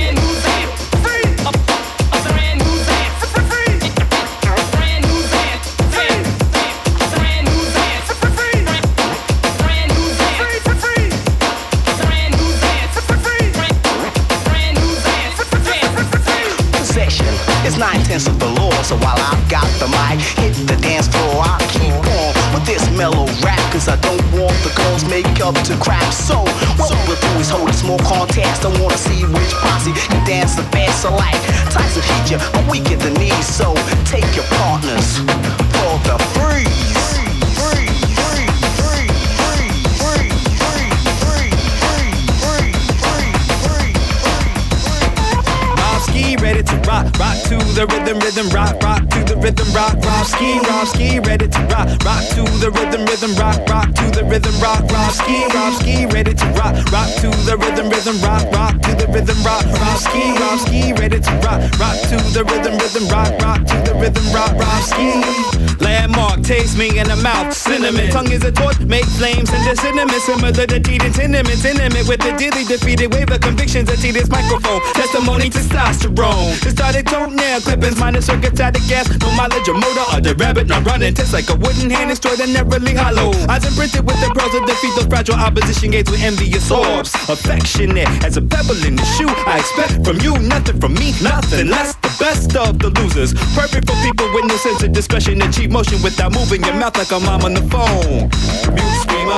It's nine-tenths of the law, so while I've got the mic, hit the dance floor, I'll keep on with this mellow rap, cause I don't want the girls' makeup to crack. So what we'll do is hold a small contest. I wanna see which posse can dance the best. So like Tyson hit you, but we get the knees. So take your partners for the freeze. Ready to rock, rock to the rhythm, rhythm, rock, rock to the rhythm, rock, rock, ski, rock, ski, ready to rock, rock to the rhythm, rhythm, rock, rock to the rhythm, rock, rock, ski, rock, ski, ready to rock, rock to the rhythm, rhythm, rock, rock to the rhythm, rock, rock, ski, rock, ski, ready to rock, rock to the rhythm, rhythm, rock, rock to the rhythm, rock, rock, ski. Landmark, taste me in the mouth, cinnamon, tongue is a torch, make flames in the cinnamon, similar to teething tenements, intimate with the dilly defeated wave of convictions at this microphone, testimony testosterone. It started toenail clippings, minus circuits out of gas. No mileage or motor or the rabbit not running. Tastes like a wooden hand extraordinarily hollow. Eyes imprinted with the pearls of defeat. Those fragile opposition gates with envious orbs. Affectionate as a pebble in the shoe. I expect from you nothing from me, nothing less. The best of the losers. Perfect for people with no sense of discretion. Achieve motion without moving your mouth like a mom on the phone. Mute screamer.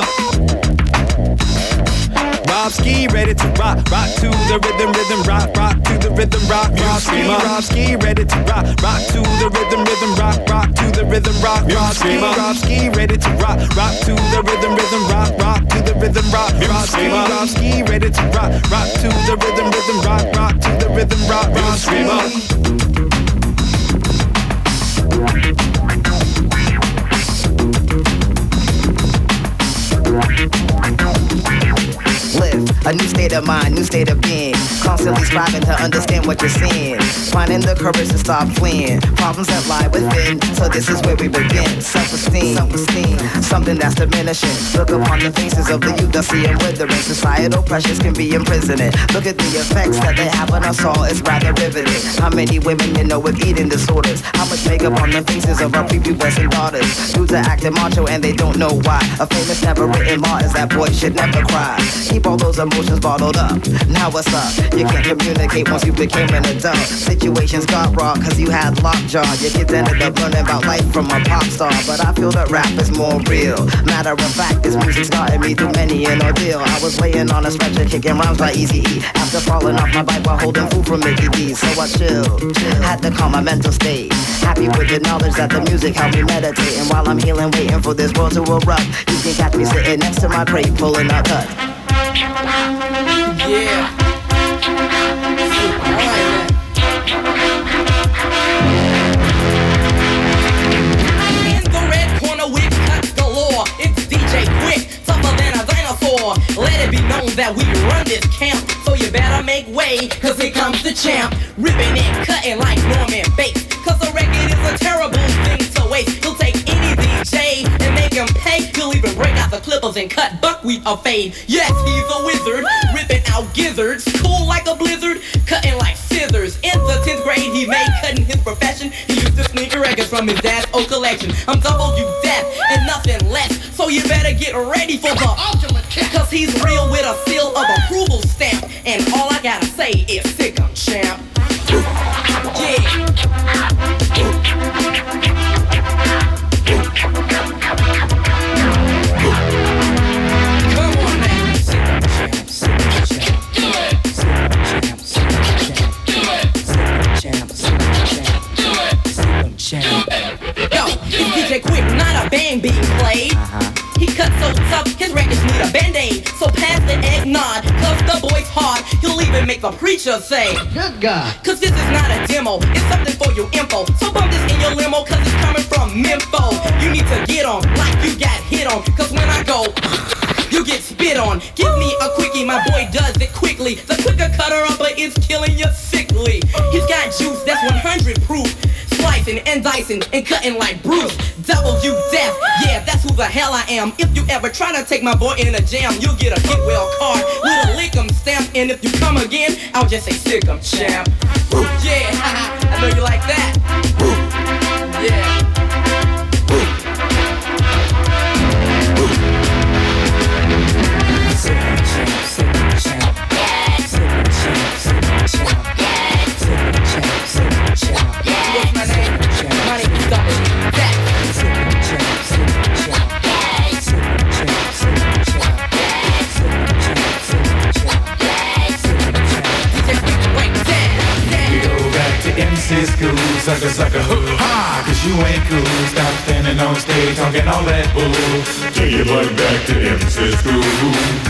Rob Ski, ready to rock, rock to the rhythm, rhythm, rock, rock to the rhythm, rock, rock, ski, Rob Ski, ready to rock, rock to the rhythm, rhythm, rock, rock to the rhythm, rock, rock, ski, Rob Ski, ready to rock, rock to the rhythm, rhythm, rock, rock to the rhythm, rock, rock, ski, Rob Ski, ready to rock, rock to the rhythm, rhythm, rock, rock to the rhythm, rock, rock, ski. Live a new state of mind, new state of being. Constantly striving to understand what you're seeing. Finding the courage to stop fleeing. Problems that lie within. So this is where we begin. Self-esteem, self-esteem, something that's diminishing. Look upon the faces of the youth that see them withering. Societal pressures can be imprisoning. Look at the effects that they have on us all. It's rather riveting. How many women you know with eating disorders? How much makeup on the faces of our prepubescent daughters? Dudes are acting macho and they don't know why. A famous never written law is that boys should never cry. Keep all those emotions emotions bottled up. Now what's up? You can't communicate once you became an adult. Situations got raw cause you had lockjaw. Your kids ended up learning about life from a pop star. But I feel that rap is more real. Matter of fact, this music started me through many an ordeal. I was laying on a stretcher kicking rhymes by Eazy-E after falling off my bike while holding food from Mickey D's. So I chilled, had to calm my mental state. Happy with the knowledge that the music helped me meditate. And while I'm healing, waiting for this world to erupt, you can catch me sitting next to my crate pulling a cut. Yeah. In the red corner with cuts galore, it's D J Quick, tougher than a dinosaur. Let it be known that we run this camp, so you better make way, cause here comes the champ. Ripping and cutting like Norman Bates, cause a record is a terrible thing to waste. He'll take any D J and make him pay. He'll even break out the clippers and cut buckwheat or fade. Yes, he's a wizard, ripping out gizzards, cool like a blizzard, cutting like scissors. In the tenth grade he made cutting his profession. He used to sneak records from his dad's old collection. I'm double you deaf and nothing less, so you better get ready for the ultimate test, cause he's real with a seal of approval stamp. And all I gotta say is sick 'em, champ. Yeah. Yo, it's D J Quick, not a band being played. Uh-huh. He cuts so tough, his records need a band-aid. So pass the eggnog, cause the boy's hard. He'll even make the preacher say, good God. Cause this is not a demo, it's something for your info. So bump this in your limo, cause it's coming from Memphis. You need to get on, like you got hit on. Cause when I go, you get spit on. Give me a quickie, my boy does it quickly. The quicker cutter upper is killing you sickly. He's got juice that's one hundred proof. Slicing and dicing and cutting like Bruce. W Death, yeah, that's who the hell I am. If you ever try to take my boy in a jam, you'll get a get well card with a lick 'em stamp. And if you come again, I'll just say sick 'em, champ. Yeah, I know you like that. Yeah. Sick 'em, champ, sick 'em, champ. Sick 'em, champ, sick 'em, champ. Sick 'em, champ, sick 'em, champ. What's my name? My name is Double That. Sick 'em, champ, sick 'em, champ. Sick 'em, champ, sick 'em, champ. Sick 'em, champ, sick 'em, champ. Sick 'em, champ. D J Quick, break down. We go back to M C school, sucker, sucker, ha, cause you ain't cool. Stop standing on stage talking all that bull. Take your butt back to M C school.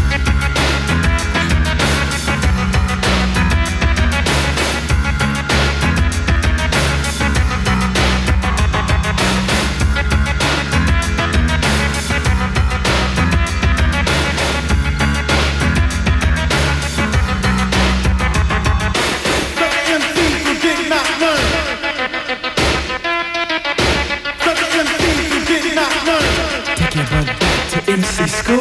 M C School.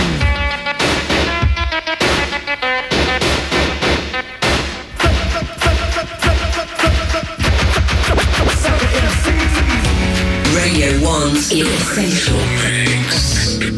Radio One's Essential Mix.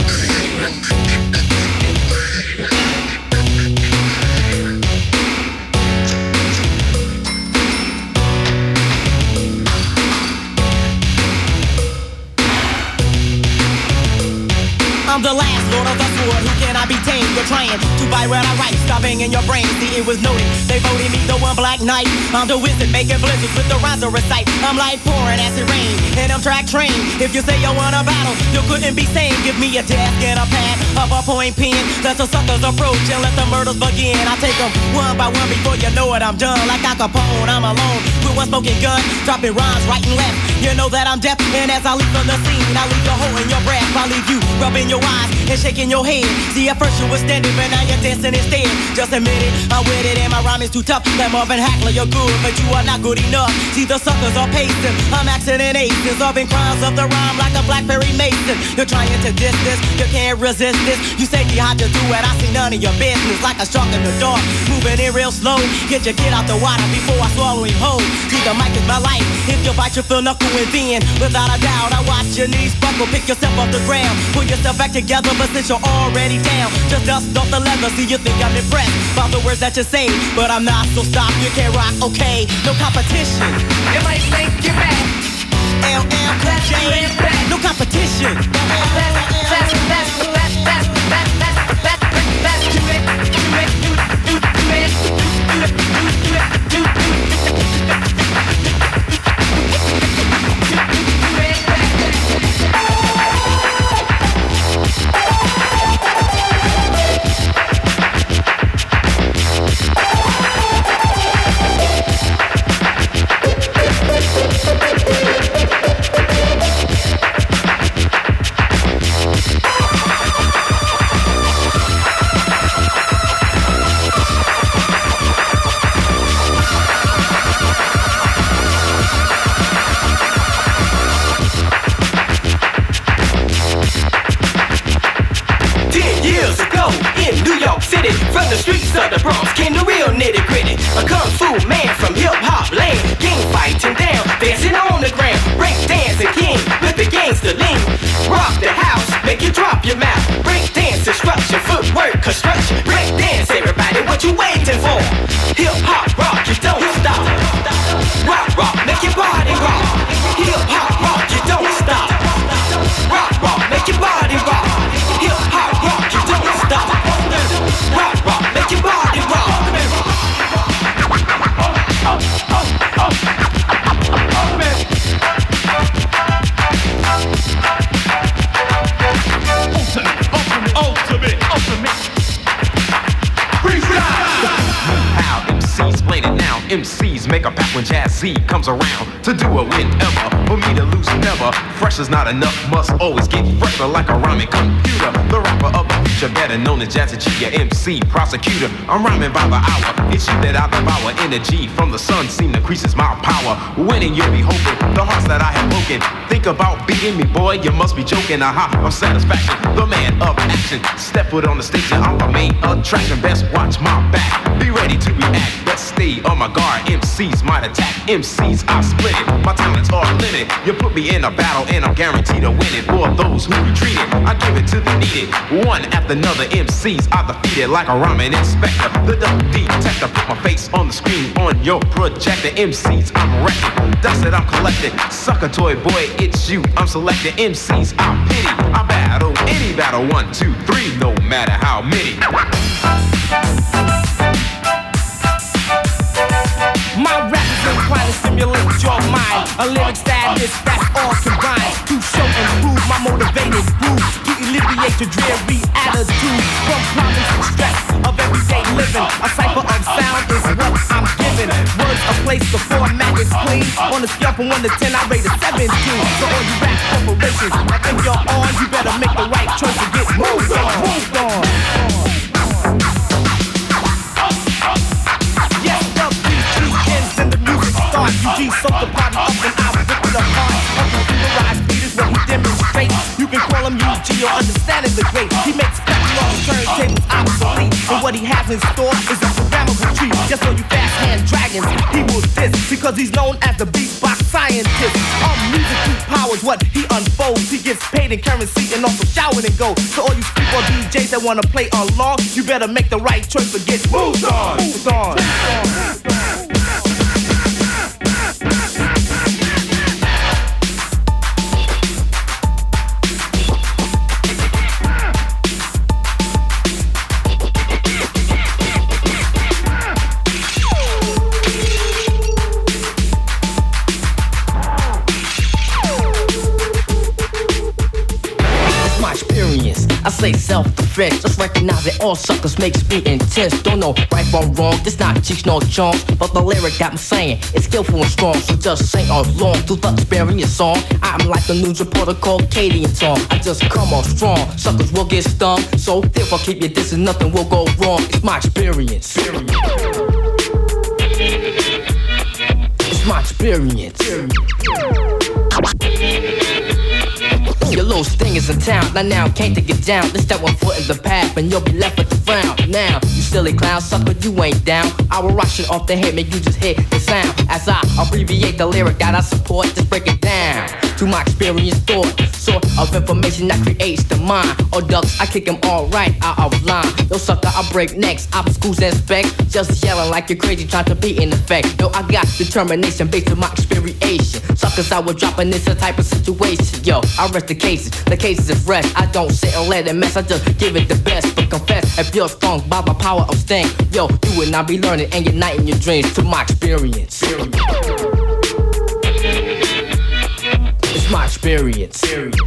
I'm the last lord of the sword who cannot be tamed. You're trying to buy what I write, stopping in your brain. See, it was noted, they voted me the one black knight. I'm the wizard making blizzards with the rhymes to recite. I'm like pouring acid rain, and I'm track trained. If you say you want a battle, you couldn't be sane. Give me a desk and a pad of a point pen. Let the suckers approach and let the murders begin. I take them one by one before you know it, I'm done. Like Al Capone, I'm alone with one smoking gun, dropping rhymes right and left. You know that I'm deaf, and as I leave from the scene, I leave a hole in your breath. I leave you rubbing your eyes and shaking your head. See, at first you were standing, but now you're dancing instead. Just admit it, I'm with it, and my rhyme is too tough. That Marvin Hackler, you're good, but you are not good enough. See, the suckers are pacing, I'm axing and acing, solving crimes of the rhyme like a Blackberry Mason. You're trying to diss this, you can't resist this. You say you had to do it, I see none of your business. Like a shark in the dark, moving in real slow. Get your kid out the water before I swallow him whole. See, the mic is my life. If you bite, you feel knuckle and then. Without a doubt, I watch your knees buckle. Pick yourself off the ground. Pull yourself back together, but since you're already down, just dust off the leather. See, you think I'm impressed by the words that you say, but I'm not, so stop. You can't rock, okay? No competition. It might make you mad. L L Cool J. No competition. That's that's that's that's that's that's that's that's do it, do it, do do do it, do it, do it, do from the streets of the Bronx came the real nitty gritty. A kung fu man from hip hop land. Gang fighting down, dancing on the ground. Break dancing king with the gangster lean. Rock the house, make you drop your mouth. Break dance instruction, footwork construction. Break dance, everybody, what you waiting for? Hip hop rock, you don't stop. Rock rock, make your body rock. Hip hop rock, you don't stop. Rock rock, make your body rock. Hip hop rock, you don't stop. Rock, rock, make your body rock. Ultimate, ultimate, ultimate. Freestyle. How M Cs played it now. M Cs make a back when Jazz Z comes around to do a whenever. For me to lose never. Fresh is not enough, must always get fresher like a rhyming computer. The rapper of the future, better known as Jazzy G, your M C prosecutor. I'm rhyming by the hour. It's you that I devour. Energy from the sun seem to increases my power. Winning, you'll be hoping the hearts that I have broken. Think about beating me, boy. You must be joking. Aha, of satisfaction. The man of action. Step foot on the stage and I'm the main attraction. Best watch my back. Be ready to react. Best stay on my guard. M Cs might attack. M Cs I split it. My talents are limited. You put me in a battle and I'm guaranteed to win it. For those who retreated, I give it to the needed. One after another, M Cs I defeated like a rhyming inspector. The double detector, put my face on the screen on your projector. M Cs I'm wrecking, dust that I'm collecting. Sucker toy boy, it's you. I'm selecting M Cs I pity. I battle any battle, one, two, three, no matter how many. My rap is inclined to stimulate your mind. A lyric that is fast all combined to show and prove my motivated groove, to alleviate your dreary attitude from problems and stress of everyday living. A cipher of sound is what I'm giving. Words are placed, the format is clean. On a scale from one to ten, I rate a seventeen. So all you rap corporations, I think you're on. You better make the right choice and get moved on. Moved on. U G soak the party up and I rip it apart. A computerized beat is what he demonstrates. You can call him U G or understanding the great. He makes backlog turntables obsolete. And what he has in store is a programmable tree. Just so you fast hand dragons, he will diss because he's known as the beatbox scientist. Our musical powers, what he unfolds. He gets paid in currency and also showered and gold. So all you people D Js that wanna play along, you better make the right choice or get moved on. Moved on. Moved on. I say self-defense, just recognize that all suckers make speed intense. Don't know right from wrong, this not cheeks nor charms, but the lyric that I'm saying is skillful and strong. So just sing along to the experience song. I'm like the news reporter called Katie and Tom. I just come on strong, suckers will get stung. So therefore keep your distance, nothing will go wrong. It's my experience. It's my experience. Your little sting is in town. Now, now, can't take it down. Let's step one foot in the path and you'll be left with the frown. Now, you silly clown, sucker, you ain't down. I will rush it off the head, make you just hit the sound. As I abbreviate the lyric that I support, just break it down to my experience thought. Sort of information that creates the mind. Or ducks, I kick them all right out of line. Yo, sucker, I break necks, obstacles and specs. Just yelling like you're crazy, trying to be in effect. Yo, I got determination based on my experience. Suckers, I was dropping this a type of situation. Yo, I rest the cases, the cases is rest. I don't sit and let it mess, I just give it the best. But confess, if you're strong by my power of sting, yo, you will not be learning and uniting your dreams to my experience. It's my experience.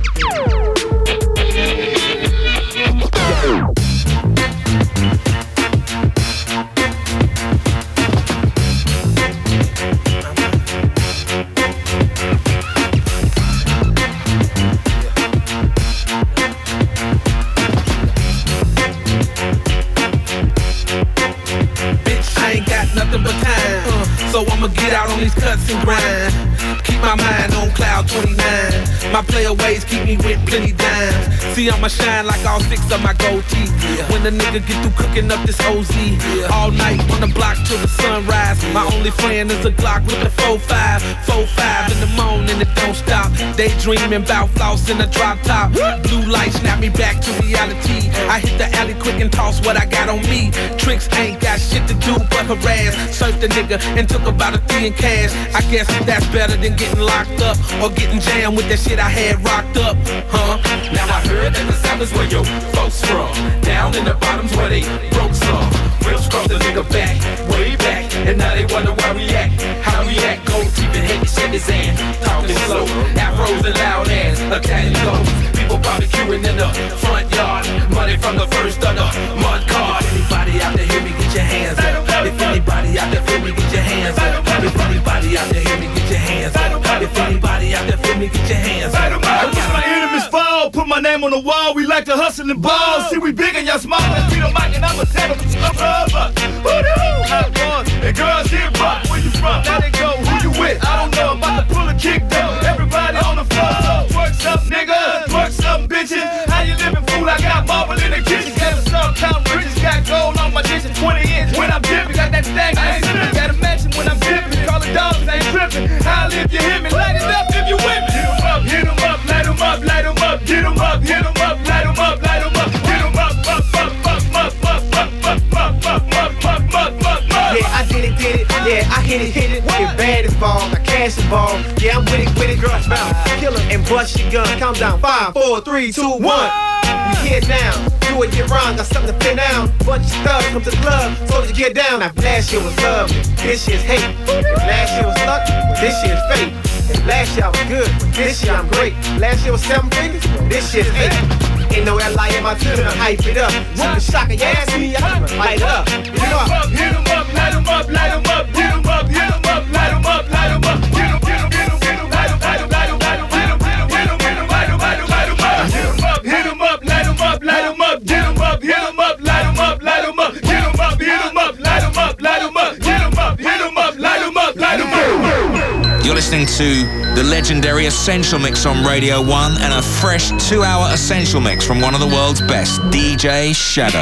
Nothing but time, uh, so I'ma get out on these cuts and grind. Keep my mind on cloud twenty-nine. My player ways keep me with plenty dimes. See, I'ma shine like all six of my gold teeth. When the nigga get through cooking up this O Z, all night on the block till the sunrise. My only friend is a Glock with the four five. four five in the morning, it don't stop. Daydreaming about floss in the drop top. Blue light snap me back to reality. I hit the alley quick and toss what I got on me. Tricks ain't got shit to do but harass. Surfed the nigga and took about a three in cash. I guess that's better than getting locked up or getting jammed with that shit I had rocked up, huh? Now I heard that the South is where your folks from. Down in the bottoms where they broke some. Rips cross the nigga back, way back. And now they wonder why we act, how we act. Gold teeth and heavy shit is in. Talking slow, afros and loud ass. Italian clothes, people barbecuing in the front yard. Money from the first of the month card. Anybody out there hear me, get your hands up. If anybody out there feel me, get your hands up. If anybody out there hear me, get your hands up. If anybody out there feel me, get your hands up. I watch my enemies fall, put my name on the wall. We like to hustle and ball. See, we big and y'all small. Let's beat 'em mic and I'ma tell 'em I'm rubber. Woo-doo! Hot boys and girls here, buck. Where you from? Now they go. Who you with? I don't know. I'm about to pull a kick though. Everybody on the floor, so twerk some nigga, twerk some bitches. How you living, fool? I got marble in the kitchen. Got a star count riches, got gold on my dishes. twenty inch when I'm dipping, got that thing. I ain't slipping. Got a mansion when I'm dipping. Call the dogs, ain't tripping. I'll if you hit me, light it up if you with me. Hit 'em up, hit 'em up, light 'em up, light 'em up, get 'em up, hit 'em up, light 'em up, light 'em up, get 'em up, up, up, up, up, up, up, up, up, up, up, up, up, up. Yeah, I did it, did it. Yeah, I hit it, hit it. Get bad as ball, I cash the ball. Yeah, I'm with it, with it, girl. Bounce, kill her and bust your gun. Count down, five, four, three, two, one. We here now. Do it, get wrong, got something to pin down. Bunch of thugs come to the club, told you to get down. Now last year was love, this year's hate. If last year was luck, this year's fate. If last year I was good, this year I'm great. Last year was seven fingers, this year's eight. Ain't no L I in my tune, hype it up. Super shocker, you ask me, I light it up. Hit 'em up, hit 'em up, light 'em up, light 'em up, get 'em up, hit 'em up, light 'em up, light 'em up, get 'em, get 'em, get 'em, get 'em, light 'em, light 'em, light 'em, light 'em, hit 'em, hit 'em, hit 'em, hit 'em, light 'em, light 'em, light 'em up. Hit 'em up, hit 'em up, light 'em up, light 'em up, get 'em up, hit 'em up, light 'em up, light 'em up, get 'em up, hit 'em up, light 'em up, light 'em up, get 'em up, hit 'em up, light 'em up, light 'em up. You're listening to the legendary Essential Mix on Radio one and a fresh two-hour Essential Mix from one of the world's best, D J Shadow.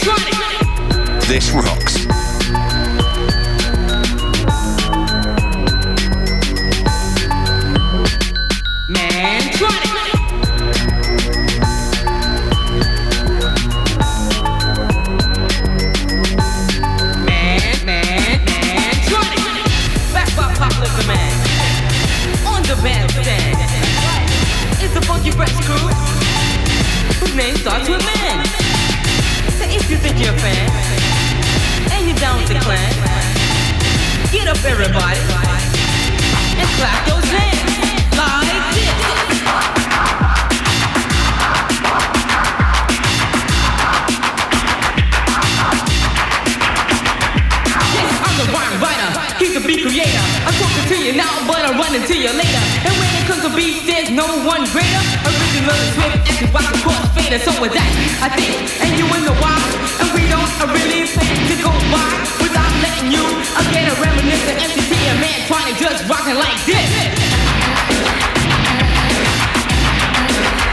This rocks. Name starts with man. So if you think you're a fan and you're down with the clan, get up everybody and clap those hands like this. Yes, I'm the rhyme writer, he's the beat creator. I'm talking to you now, but I'm running to you later. And when it comes to beats, there's no one greater. Original and swift, acting rock the cross fader. So with that, I think, and you in the wild, and we don't I really pay to go by without letting you. I get a reminiscent M C T, a man trying to just rockin' like this.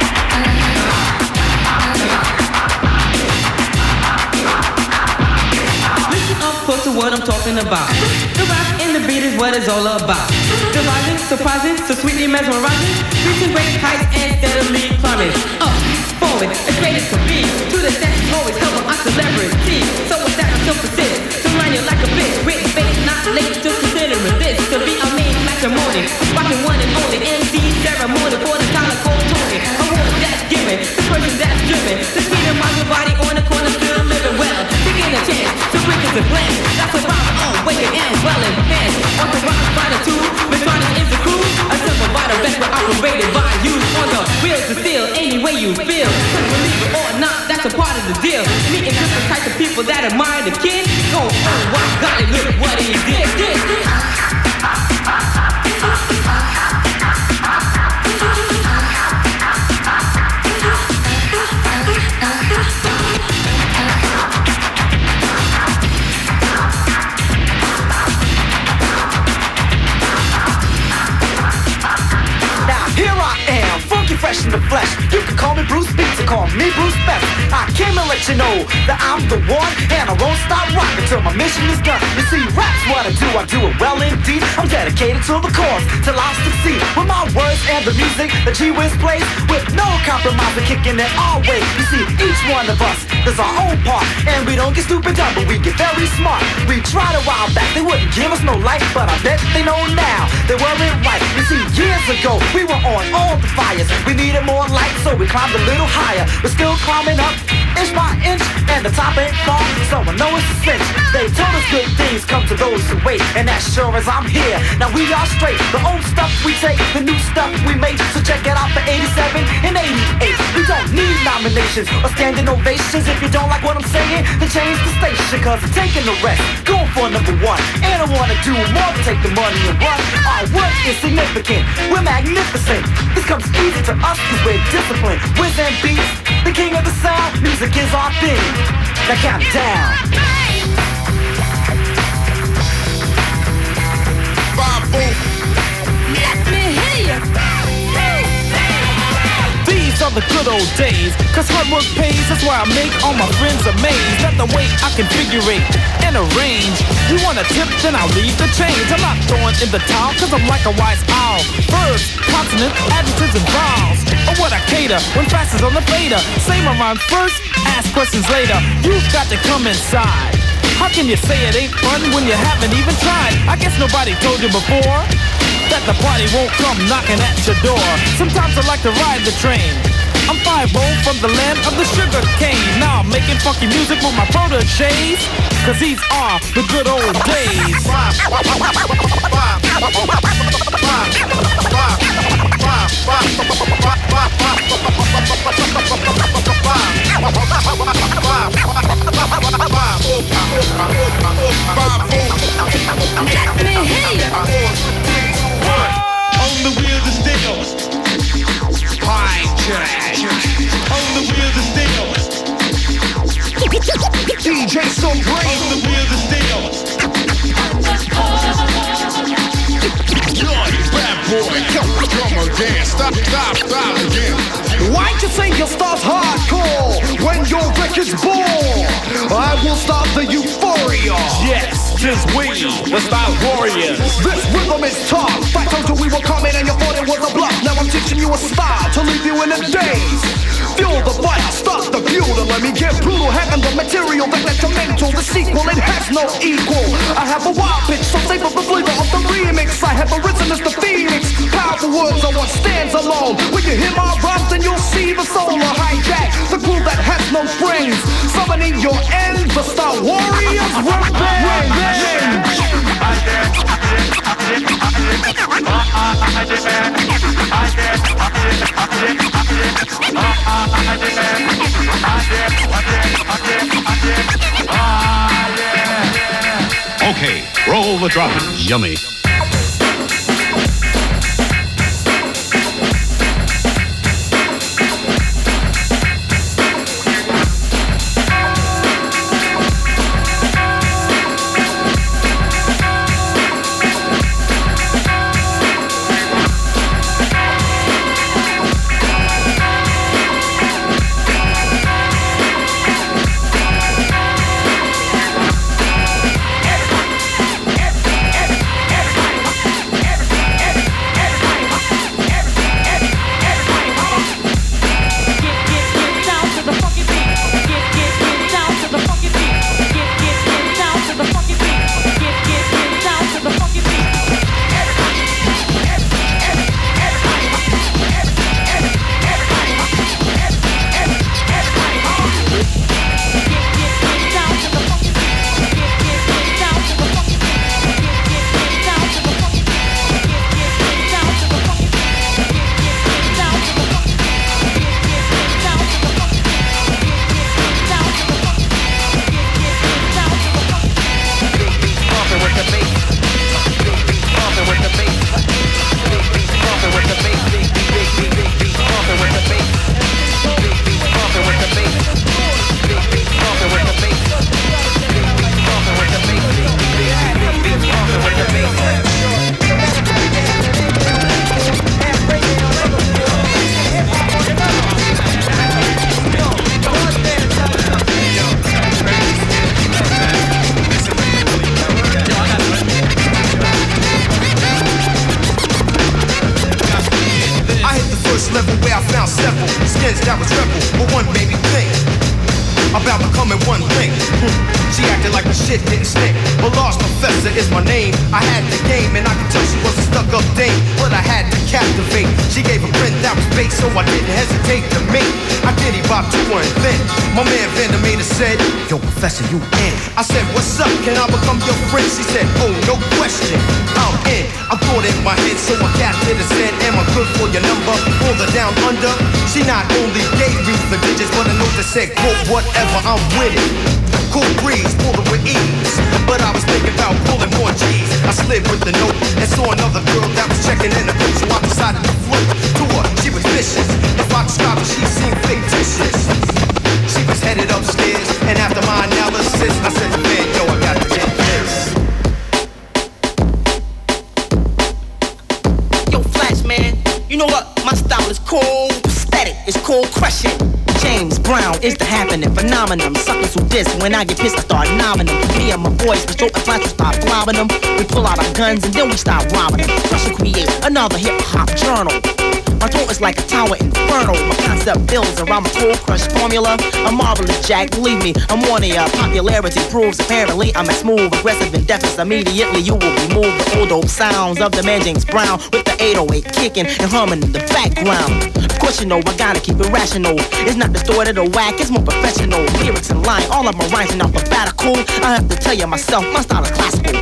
to what I'm talking about. The rap and the beat is what it's all about. Dividing, surprising, so sweetly mesmerizing, reaching great heights and steadily climbing up, forward, as great as can be. To the steps always help my celebrity. So with that I'm so persist to line you like a bitch. With faith, not late, just considering this to be a main matrimony. Rocking one and only M C ceremony for the time of cold Tony. A word that's given, the person that's driven. The speed of my body on the corner still living well. Taking a chance to break as a glance. That's a rhyme on waking and well in hands. On the rock, find a two, Madonna is the crew. A simple vital record operated by you. On the wheels of steel, any way you feel. Cause believe it or not, that's a part of the deal. Meeting different types of people that admire the kid. Go, oh, wow, got it, look what he did. did, did. Fresh in the flesh, you can call me Bruce Beats or call me Bruce Best. I came to let you know that I'm the one, and I won't stop rocking till my mission is done. You see, rap's what I do, I do it well indeed. I'm dedicated to the cause, till I succeed. With my words and the music that G-Wiz plays, with no compromise, we're kicking it our way. You see, each one of us does our own part, and we don't get stupid dumb, but we get very smart. We tried a while back, they wouldn't give us no light, but I bet they know now they weren't right. You see, years ago, we were on all the fires. We needed more light, so we climbed a little higher. We're still climbing up, inch by inch, and the top ain't far, so I know it's a cinch. They told us good things come to those who wait, and as sure as I'm here, now we are straight. The old stuff we take, the new stuff we make, so check it out for eighty-seven and eighty-eight. We don't need nominations or standing ovations. If you don't like what I'm saying, then change the station, cause I'm taking the rest, going for number one. And I wanna do more than take the money and run. Our work is significant, we're magnificent. This comes easy to us cause we're disciplined. Wiz and Beats, the king of the sound, music is our thing. Now count it down. Five, four. Let me hear you. These are the good old days, cause hard work pays. That's why I make all my friends amazed at the way I configurate and arrange. You want a tip, then I'll leave the change. I'm not throwing in the towel, cause I'm like a wise owl. Verbs, consonants, adjectives, and vowels are what I cater when fast is on the fader. Say my rhyme first, ask questions later. You've got to come inside. How can you say it ain't fun when you haven't even tried? I guess nobody told you before that the party won't come knocking at your door. Sometimes I like to ride the train. I'm five oh from the land of the sugar cane. Now I'm making funky music with my proteges, cause these are the good old days. Let me hear you. On the wheels of steel. High trash. On the wheels of steel. D J so great. On the wheels of steel. You're bad boy. Come, come again. Stop, stop, stop again. Why'd you think you'll start hardcore when your record's born? I will start the euphoria. Yes, tis we, the style warriors. This rhythm is tough. I told you we were coming and you thought it was a bluff. Now I'm teaching you a style to leave you in a daze. Fuel the fire, start the fuel, and let me get brutal. Having the material that's detrimental, the sequel, it has no equal. I have a wild pitch, so savor the flavor of the remix. I have arisen as the phoenix. Powerful words are what stands alone. When you hear my rhymes, then you'll see the soul of hijack, the crew that has no strings. Summoning your end, the Star Warriors revenge. Okay, roll the drums. Yummy. several skins that was rebel, but one made me think about becoming one thing. She acted like the shit didn't stink. But Lost Professor is my name. I had the game and I could tell she was a stuck-up dame, but I had to captivate. She gave a grin that was bait, so I didn't hesitate to mate. I did he bop to her and then my man Vandermeter said, yo, Professor, you in? I said, what's up? Can I become your friend? She said, oh, no question, I'm in. I thought in my head, so I capped it and said, am I good for your number? Pull the down under. She not only gave me the digits, but a note that said, quote, whatever, I'm with it. Cool breeze, pull it with ease. But I was thinking about pulling more G's. I slid with the note and saw another girl that was checking in the book, so I decided to float to her. She was vicious. If I describe her, she seemed fictitious. She was headed upstairs, and after my analysis, I said, man, yo, I got to get this. Yo, Flash, man, you know what? My style is cold, aesthetic, it's cold crushing. James Brown is the happening phenomenon. Suckers who diss, when I get pissed I start nobbing them. Me and my boys, we stroke and flash, we start flobbing them. We pull out our guns and then we start robbing them. Crush and create another hip-hop journal. My throat is like a tower inferno. My concept builds around my cold crush formula. A marvelous jack, believe me, I'm one of ya. Popularity proves apparently I'm as smooth, aggressive, and deafness. Immediately you will be moved. The old dope sounds of the man James Brown with the eight oh eight kicking and humming in the background. Of course you know I gotta keep it rational. It's not distorted or whack, it's more professional. Lyrics in line, all of my rhymes and alphabetical. I have to tell you myself, my style is classical.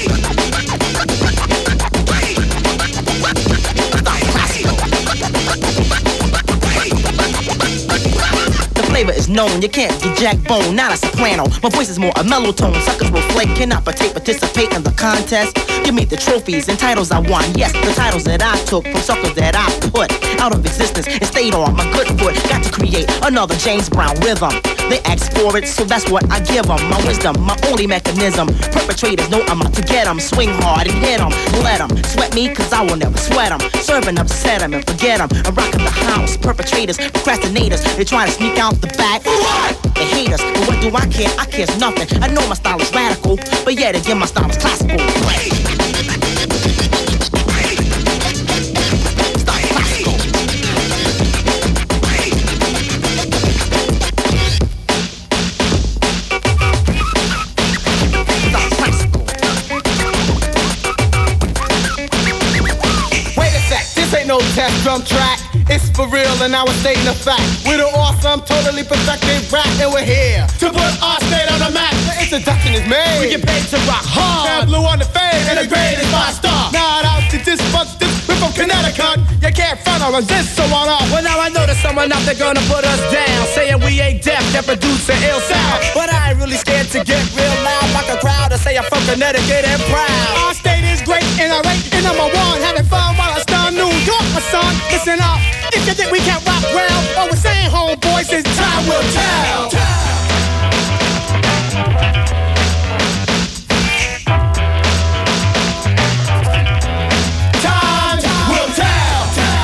The flavor is known, you can't be Jack Bone, not a soprano. My voice is more a mellow tone. Suckers will flake, cannot partake, participate in the contest. Give me the trophies and titles I won. Yes, the titles that I took from suckers that I put out of existence and stayed on my good foot. Got to create another James Brown rhythm. They ask for it, so that's what I give them. My wisdom, my only mechanism. Perpetrators know I'm out to get them. Swing hard and hit them. Let them sweat me, cause I will never sweat them. Serving up, set them and forget them. I'm rocking the house. Perpetrators, procrastinators, they try to sneak out the back. They hate us, but what do I care? I care nothing. I know my style is radical, but yet again my style is classical. No test drum track, it's for real and I was stating the fact. We're the awesome, totally perfected rap, and we're here to put our state on the map. The introduction is made. We get paid to rock hard. And blue on the fade, and the grade is five star. Not out to this, but this, we're from Connecticut. You can't front or resist, so on off. Well, now I know there's someone out there gonna put us down, saying we ain't deaf, that produce an ill sound. But I ain't really scared to get real loud, like a crowd to say I'm from Connecticut and proud. Our state is great, and I rate in number one, having fun while I stun New York. My son, listen up. If you think we can't rock well, all we're saying, homeboys, is time will tell. Time will tell.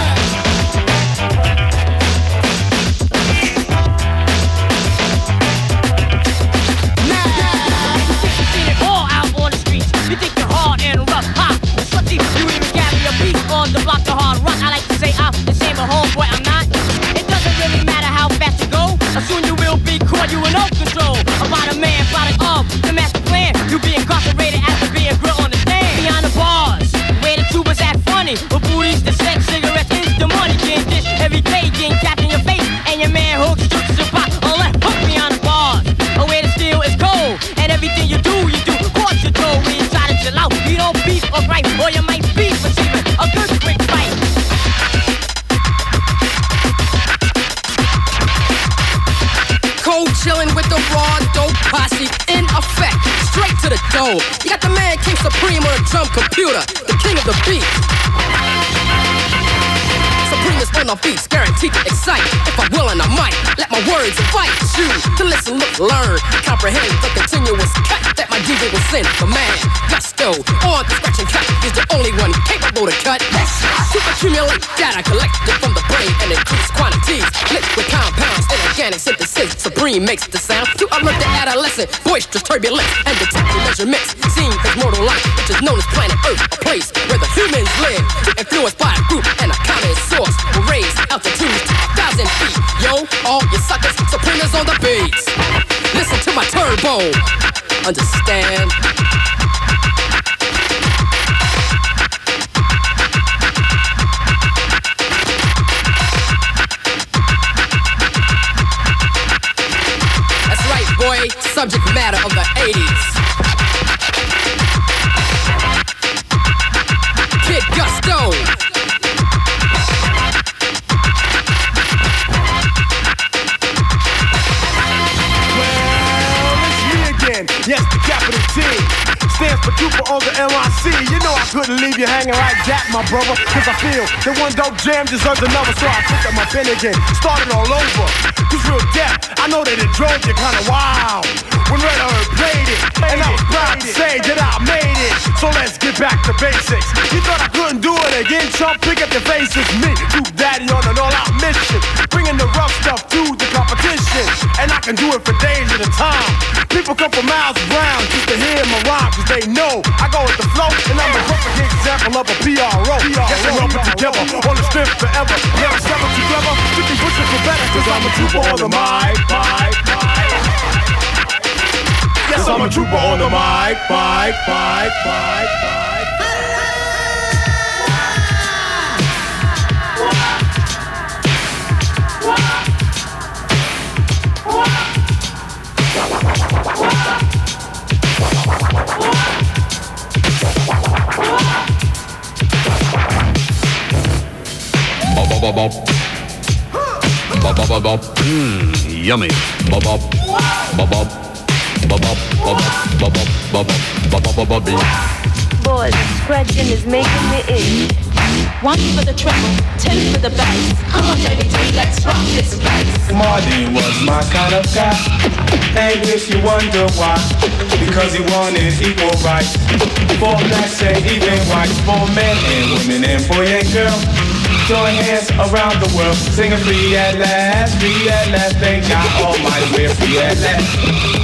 Now, you seen it all out on the streets. You think you're hard and rough, ha? But you even gather your beat on the block of hard rock. I like to say I'm the same old homeboy, I'm not. It doesn't really matter how fast you go. Soon you will be caught, you in no control. About a man, product of the master plan. You be incarcerated after being grilled on the stand. Behind the bars, where the tubers act funny. With booties, the sex, cigarettes, is the money. Getting this every day, getting capped in your face. And your man hooks, strips, and pop. All that hook behind the bars. Or where the steel is cold. And everything you do, you do. Caught your toe, we inside of chill out. You don't beef or gripe, or you might beef receiving a good quick fight. Cold chillin' with the raw dope posse in effect. Straight to the dome. You got the man King Supreme on a drum computer, the king of the beat. Supreme is on our beats, guaranteed to excite. If I'm willing, I might let my words invite you to listen, look, learn, comprehend the continuous cut that my D J will send. The man, Gusto, on the scratch and cut is the only one capable to cut. To accumulate data collected from the brain and increase quantities, mixed with compounds and organic synthesis. Supreme makes the sound to alert the adolescent, boisterous turbulence and detect the measurements. Seen as mortal life, which is known as planet Earth, a place where the humans live, influenced by a group and a common source. Will raise altitudes to all you suckers, Supremas on the beats. Listen to my turbo. Understand? That's right, boy. Subject matter of the eighties. Kid Gusto. Yes, the capital T stands for Trooper on the M I C. You know I couldn't leave you hanging like that, my brother, cause I feel that one dope jam deserves another. So I picked up my pen again, started all over. Cause real death, I know that it drove you kinda wild when Red Earth played it, and I was proud to say that I made it. So let's get back to basics. You thought I couldn't do it again, chump, pick up your faces. Me, Duke Daddy on an all-out mission, bringing the rough stuff to the competition. And I can do it for days at a time. People come from miles around just to hear my rhyme, cause they know I go with the flow, and I'm a perfect example of a P R O. Yes, we rub it together, on the strip forever. Never settle together, fifty pushing for better, cause I'm a trooper on the mic, mic, mic. Yes, I'm a trooper on the mic, mic, mic, mic, mic. Mmm, yummy. Boy, the scratching is making me itch. One for the treble, ten for the bass. Come on, J B T, let's rock this place. Marty was my kind of guy, and if you wonder why, because he wanted equal rights for blacks and even whites, for men and women and boy and girl. Join hands around the world, singing free at last, free at last. Thank God Almighty, we're free at last.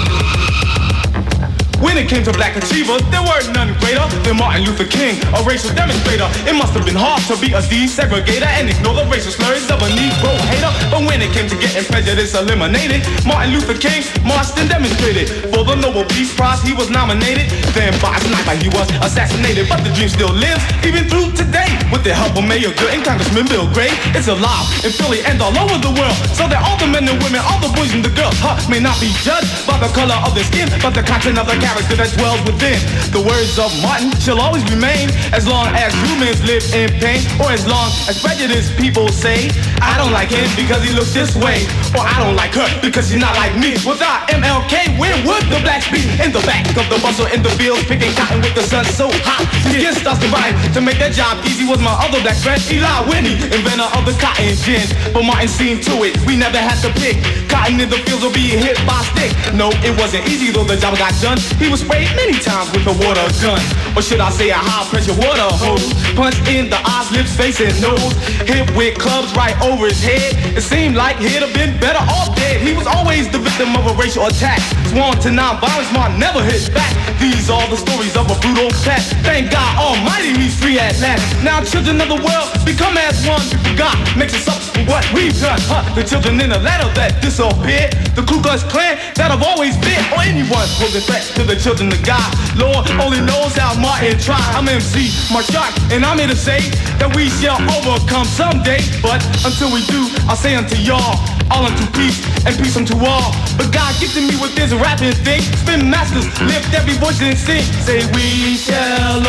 When it came to black achievers, there were none greater than Martin Luther King, a racial demonstrator. It must have been hard to be a desegregator and ignore the racial slurs of a Negro hater. But when it came to getting prejudice eliminated, Martin Luther King marched and demonstrated. For the Nobel Peace Prize, he was nominated. Then by sniper, he was assassinated. But the dream still lives, even through today. With the help of Mayor Good and Congressman Bill Gray, it's alive in Philly and all over the world. So that all the men and women, all the boys and the girls, huh, may not be judged by the color of their skin, but the content of the character that dwells within. The words of Martin shall always remain, as long as humans live in pain, or as long as prejudiced people say, I don't like him because he looks this way, or I don't like her because she's not like me. Without M L K, where would the blacks be? In the back of the bus or in the fields, picking cotton with the sun so hot. Against us divine, to make their job easy was my other black friend, Eli Whitney, inventor of the cotton gin. But Martin seen to it, we never had to pick cotton in the fields or be hit by a stick. No, it wasn't easy though the job got done. He was sprayed many times with a water gun, or should I say a high pressure water hose. Punched in the eyes, lips, face, and nose. Hit with clubs right over his head. It seemed like he'd have been better off dead. He was always the victim of a racial attack. Sworn to non-violence, Martin never hit back. These are the stories of a brutal past. Thank God Almighty, he's free at last. Now children of the world, become as one. God makes us up for what we've done. Huh? The children in Atlanta that disappeared, the Ku Klux Klan that have always been, or anyone posing threats to the children of God. Lord only knows how Martin tried. I'm M C Marshak, and I'm here to say that we shall overcome someday. But until we do, I'll say unto y'all, all unto peace and peace unto all. But God gifted me with this rapping thing. Spin masters, lift every voice and sing. Say we shall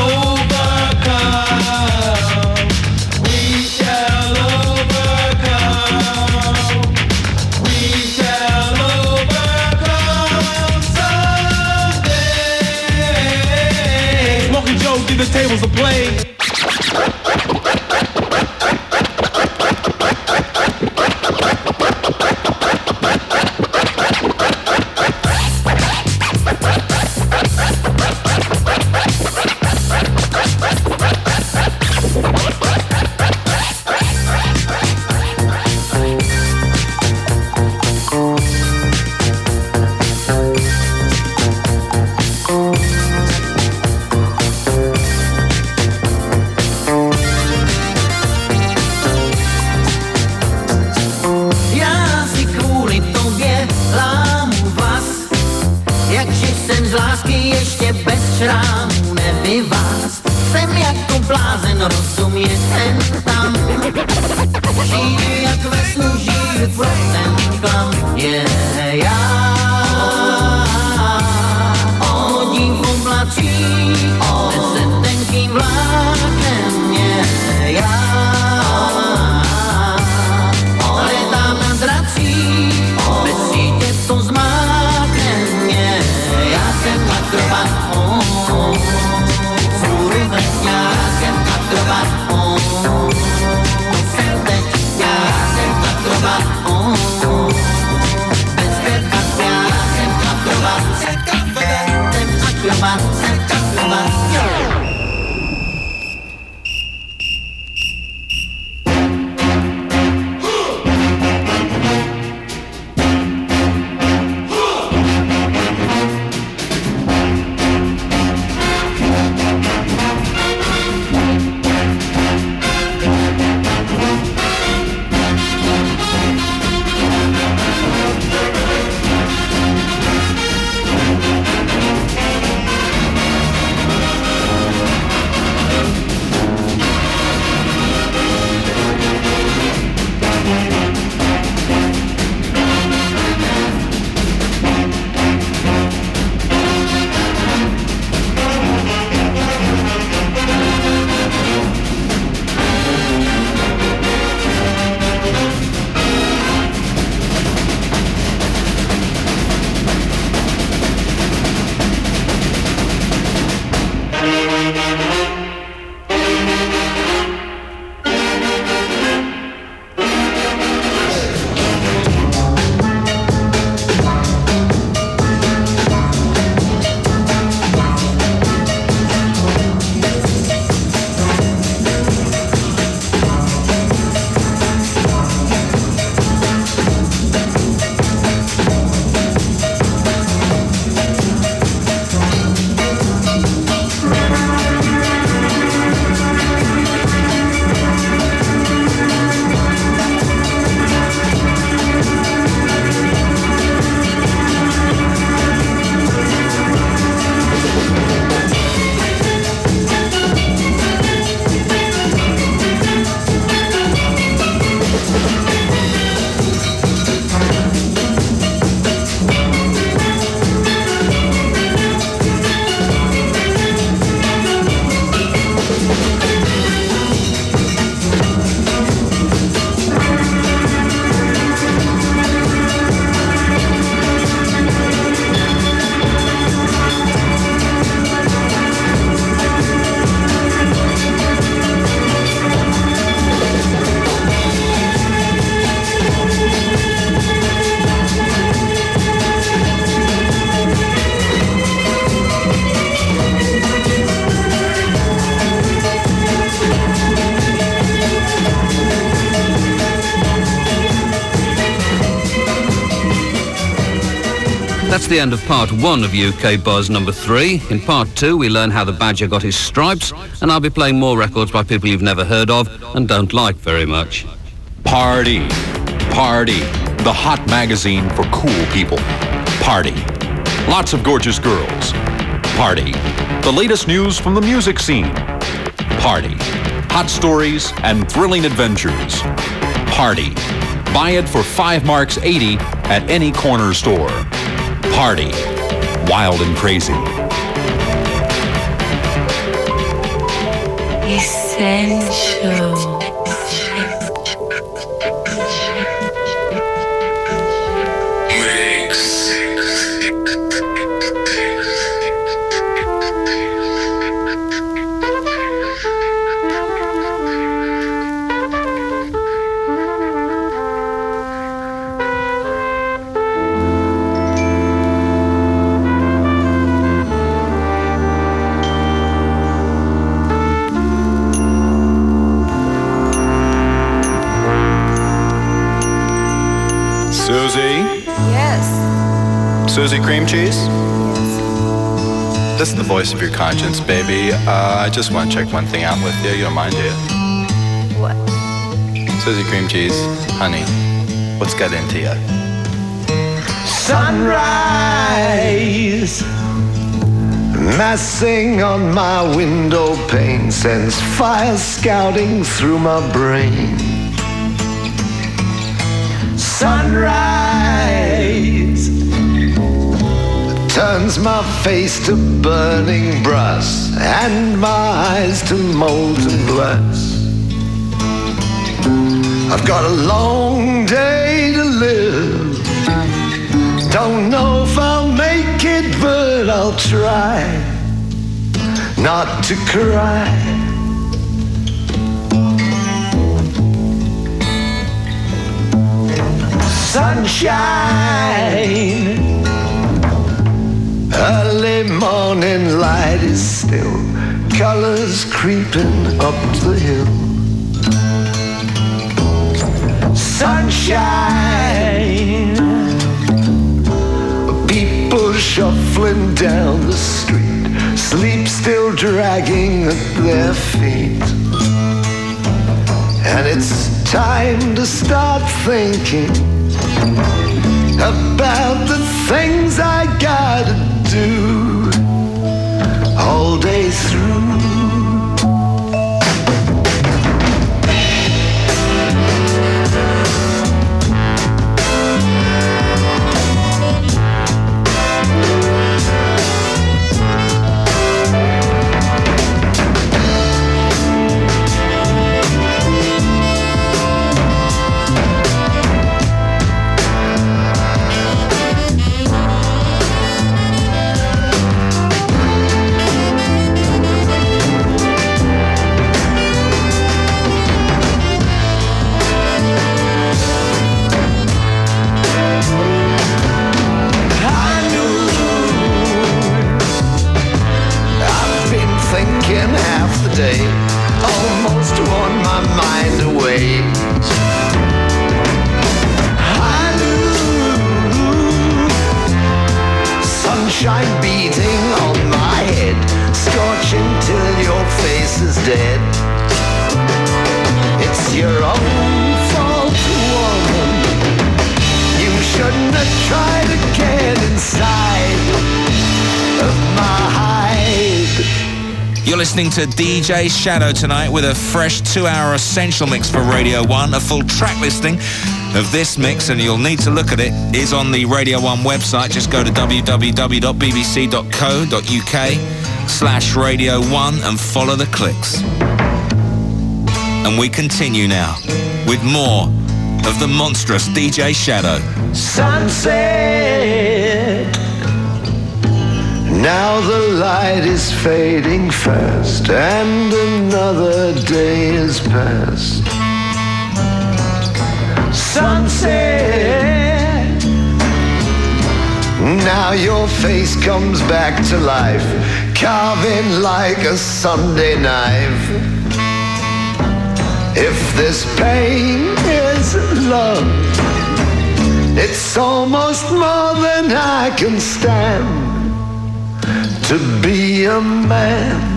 overcome. We shall overcome. We shall overcome someday. Smokey Joe did the tables of play. co mě ten tam. Žiju jak ve snu, žiju pro ten klam. Je já hodím v oblacích, nese tenkým vlákem. Je já letám na dracích, bez sítě to zmáknem. Je já jsem akrobat, oh, fůru ve já jsem akrobat, oh, jsem teď, já jsem akrobat, oh, bez pětka, já jsem akrobat, jsem akrobat, jsem akrobat, yeah. That's the end of part one of U K Buzz number three. In part two, we learn how the Badger got his stripes, and I'll be playing more records by people you've never heard of and don't like very much. Party. Party. The hot magazine for cool people. Party. Lots of gorgeous girls. Party. The latest news from the music scene. Party. Hot stories and thrilling adventures. Party. Buy it for five marks eighty at any corner store. Party. Wild and crazy. Essential. Susie? Yes. Susie Cream Cheese? Yes. This is the voice of your conscience, baby. Uh, I just want to check one thing out with you. You don't mind, do you? What? Susie Cream Cheese, honey, what's got into you? Sunrise, Massing on my window pane sends fire scouting through my brain. Sunrise turns my face to burning brass and my eyes to molten glass. I've got a long day to live. Don't know if I'll make it, but I'll try not to cry. Sunshine, early morning light is still, colors creeping up the hill. Sunshine, people shuffling down the street, sleep still dragging at their feet. And it's time to start thinking about the things I gotta do all day through. Almost worn my mind away. I knew sunshine beating on my head, scorching till your face is dead. It's your own fault, woman. You shouldn't have tried to get inside of my hide. You're listening to D J Shadow tonight with a fresh two-hour essential mix for Radio one. A full track listing of this mix, and you'll need to look at it, is on the Radio one website. Just go to w w w dot b b c dot co dot u k slash radio one and follow the clicks. And we continue now with more of the monstrous D J Shadow. Sunset. Now the light is fading fast, and another day is past. Sunset. Now your face comes back to life, carving like a Sunday knife. If this pain is love, it's almost more than I can stand. To be a man.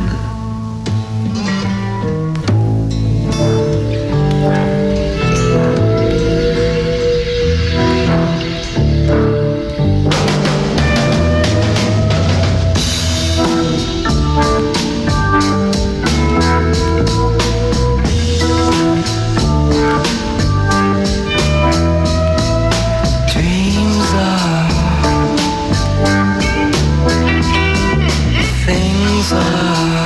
Dreams are things are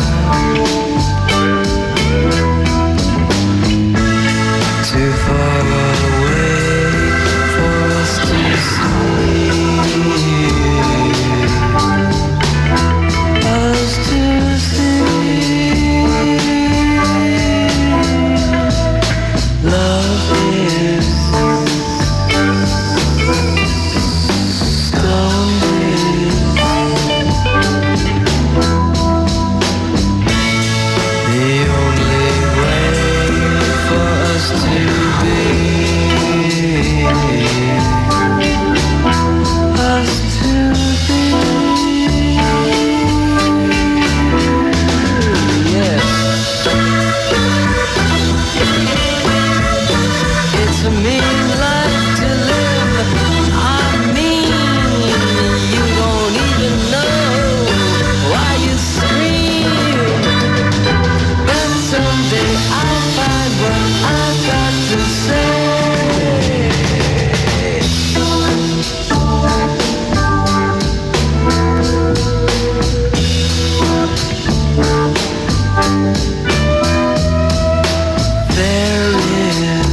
there is,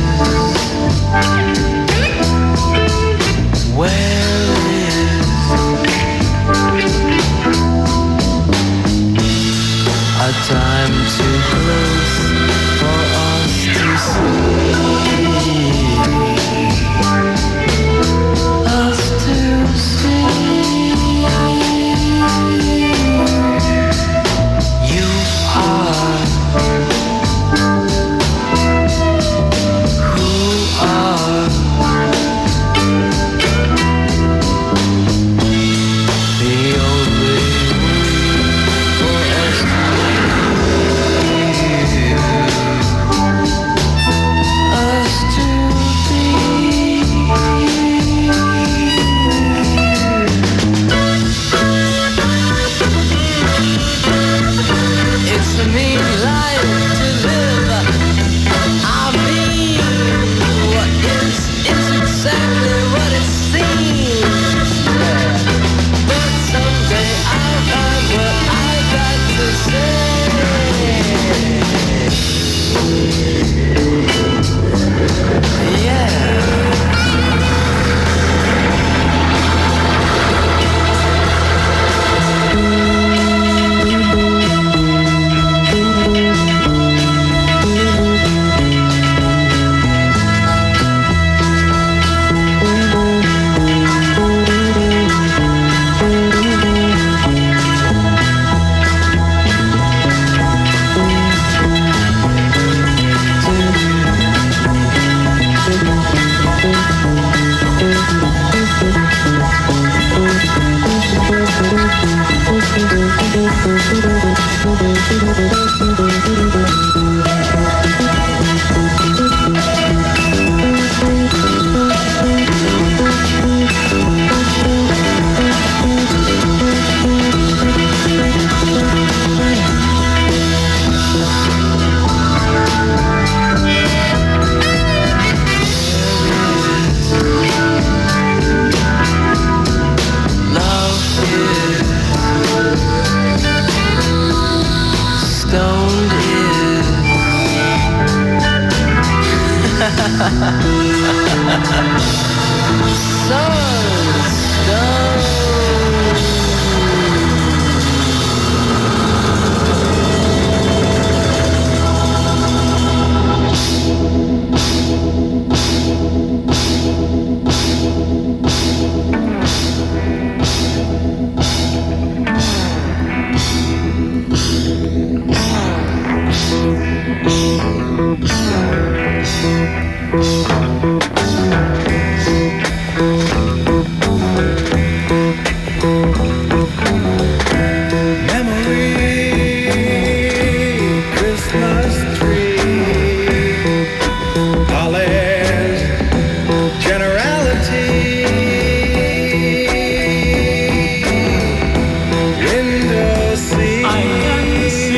where is a time too close for us to see, us to see. You are who are the only for us to us to be. It's a mean life to live. I mean, what is is exactly what it seems. But someday I'll find what I got to say. Yeah. Stoned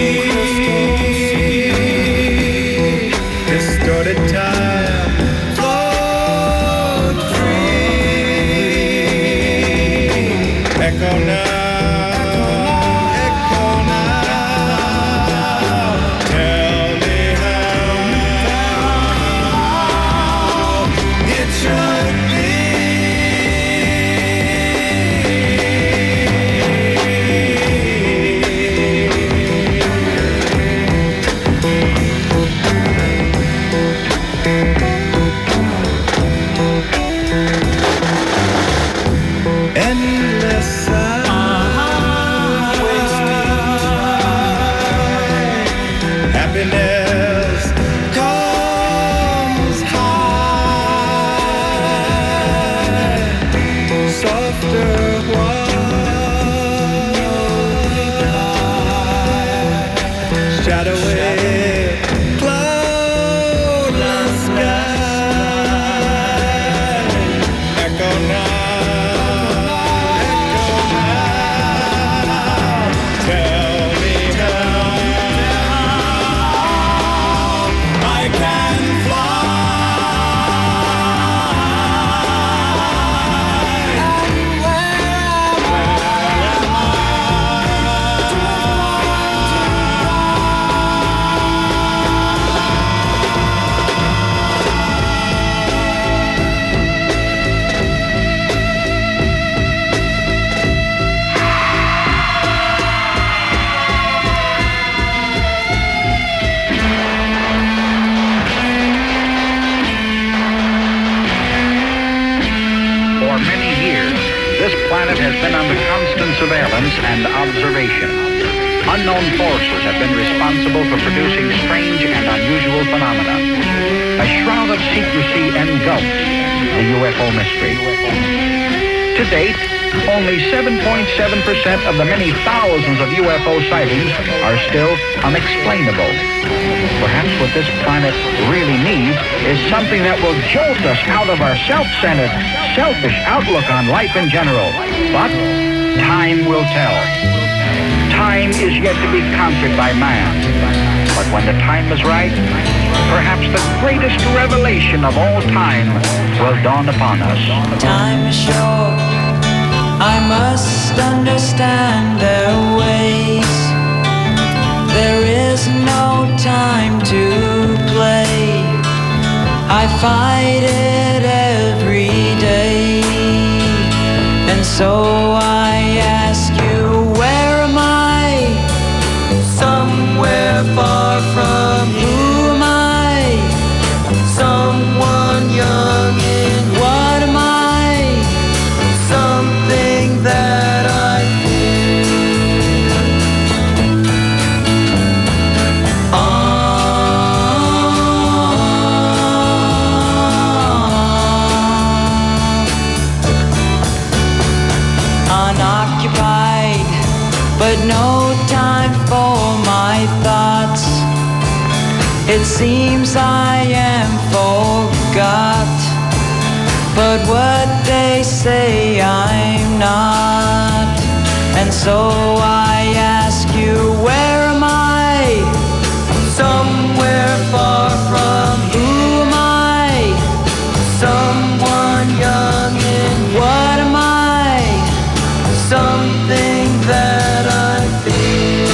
distorted time. this planet has been under constant surveillance and observation. Unknown forces have been responsible for producing strange and unusual phenomena. A shroud of secrecy engulfs the U F O mystery. To date, only seven point seven percent of the many thousands of U F O sightings are still unexplainable. Perhaps what this planet really needs is something that will jolt us out of our self-centered, selfish outlook on life in general. But time will tell. Time is yet to be conquered by man. But when the time is right, perhaps the greatest revelation of all time will dawn upon us. Time is short. I must understand their ways. There is no time to play. I fight it every day. And so I ask you, where am I? Somewhere far from who am I? Someone young and what am I? Something that I feel. Unoccupied, but no time for my thoughts. It seems I am forgot, but what they say I'm not. And so I ask you, where am I? Somewhere far from who am I? Someone young and what am I? Something that I feel.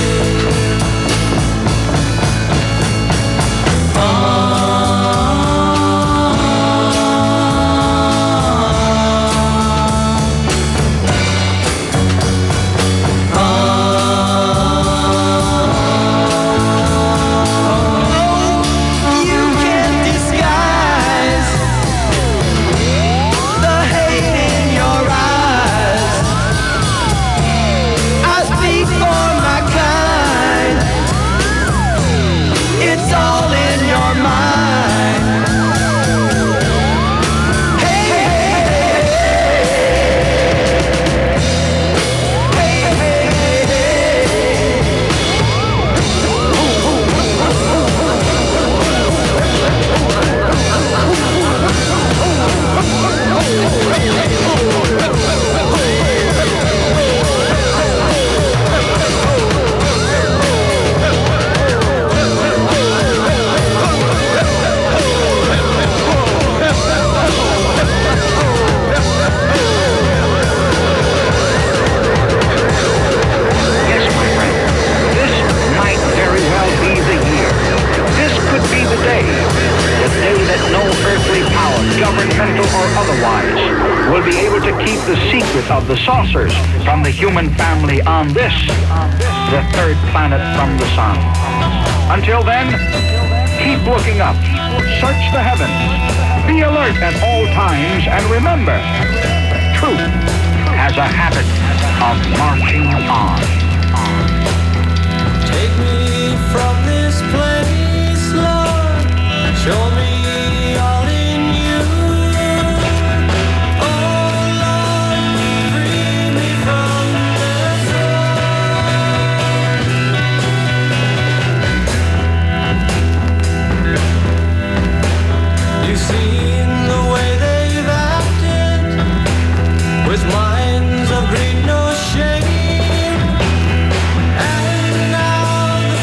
Of the saucers from the human family on this, the third planet from the sun. Until then, keep looking up, search the heavens, be alert at all times, and remember, truth has a habit of marching on. Take me from this place, Lord, show me all in you. With minds of greed, no shame, and now the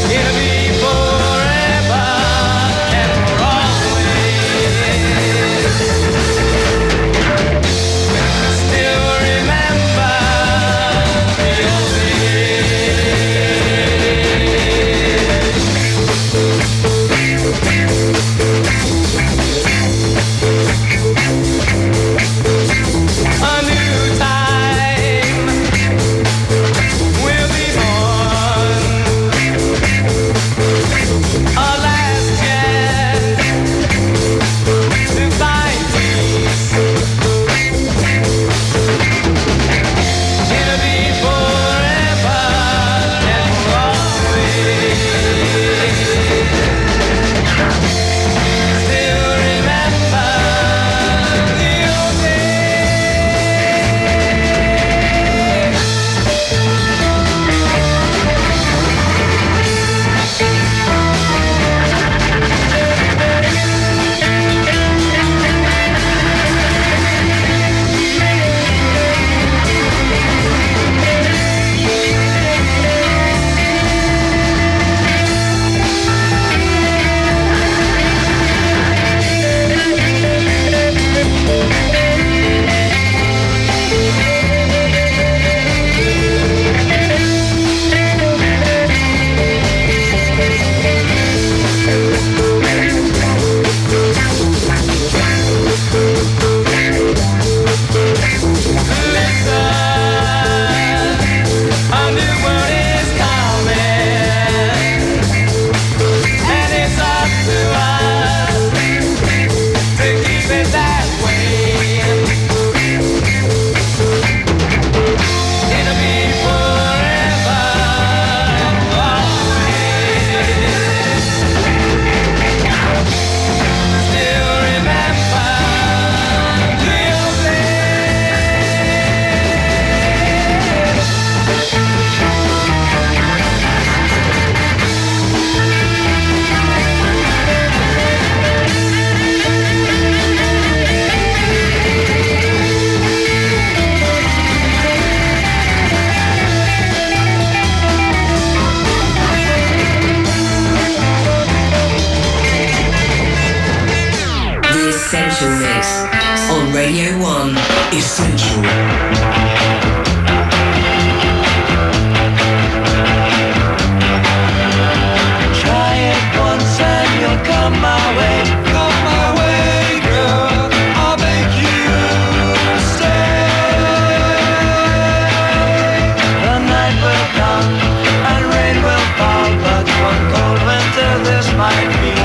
Radio one. Essential. Try it once and you'll come my way. Come my way, girl. I'll make you stay. The night will come and rain will fall, but one cold winter this might be.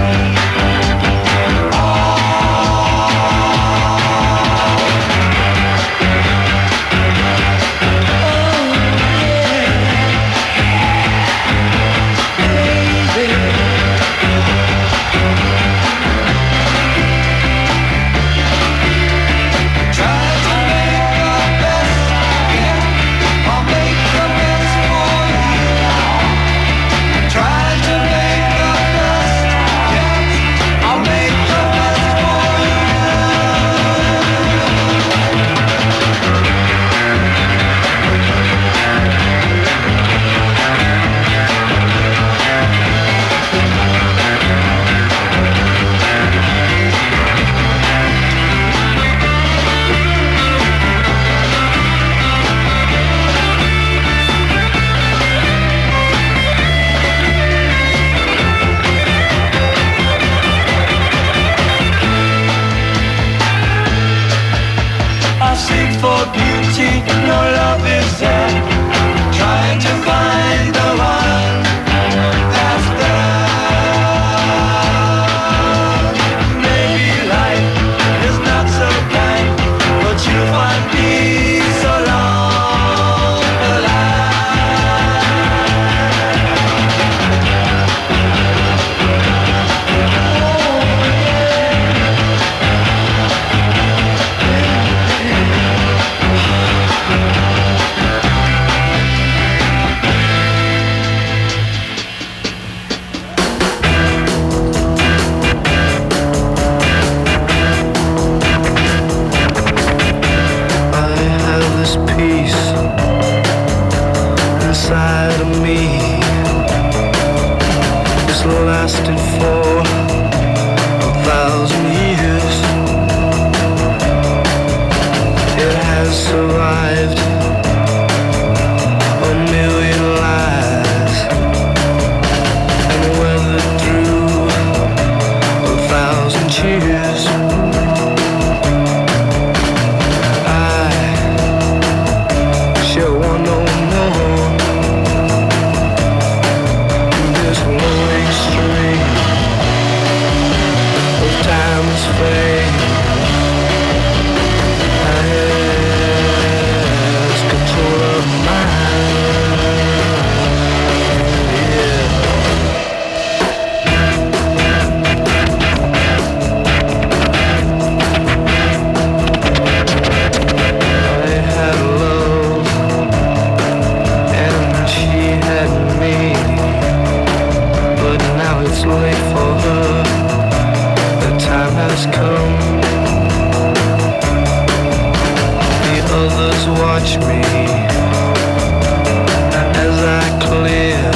lasted for a thousand years. It has survived a million lives and weathered through a thousand cheers. I sure want no more. This lonely stream of time's fade. I has control of mine. Yeah. I had love and she had me, but now it's late for her. The time has come. The others watch me as I clear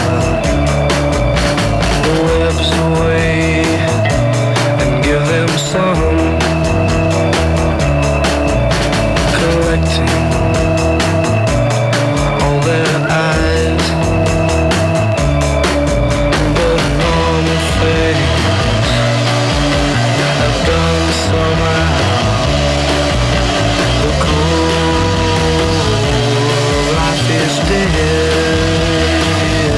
the webs away and give them some, collecting all their eyes. But normal things have done somehow. The cold life is dead.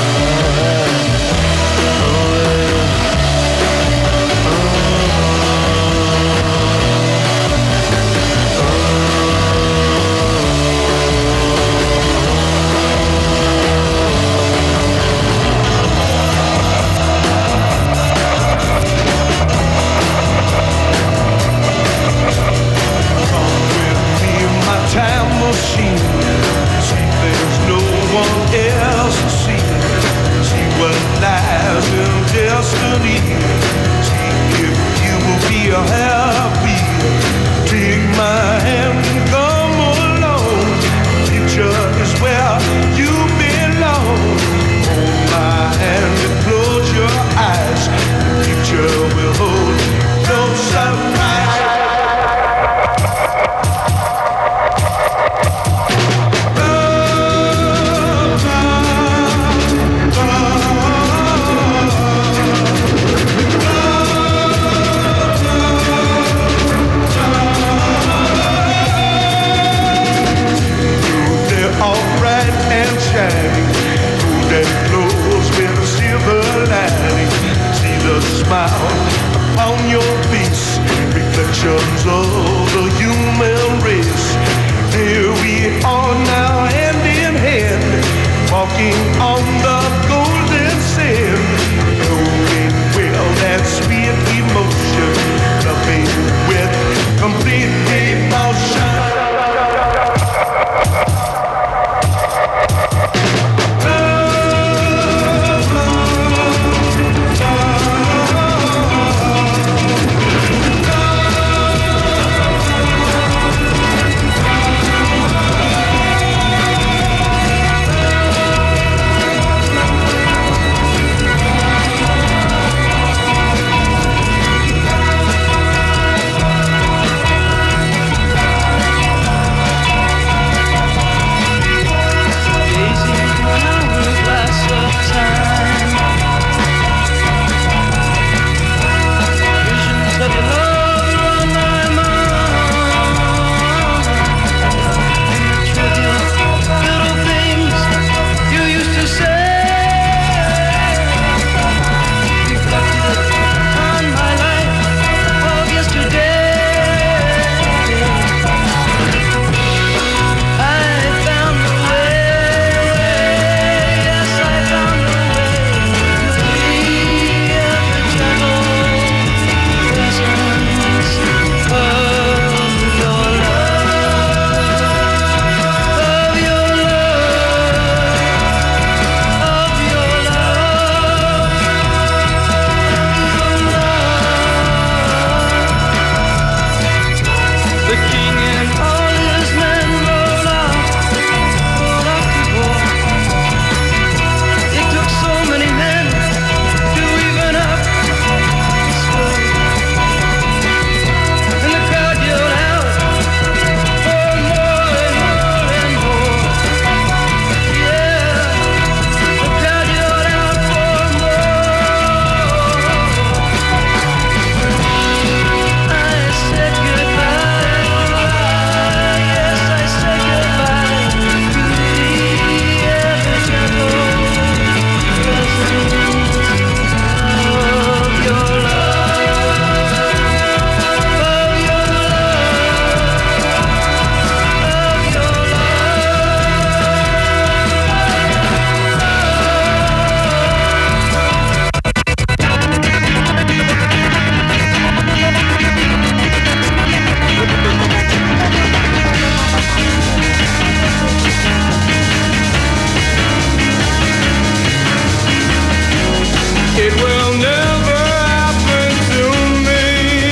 My time machine. See, there's no one else to see. See what lies in destiny. See if you will be happy. Take my hand and come along. Future is where you belong. Hold my hand and close your eyes. The future will hold no surprise. They're all bright and shining, gold and clothes with a silver lining. See the smile upon your face, reflections of the human race. Here we are now, hand in hand, walking on the golden sand, knowing well that sweet emotion, loving with complete devotion. It will never happen to me.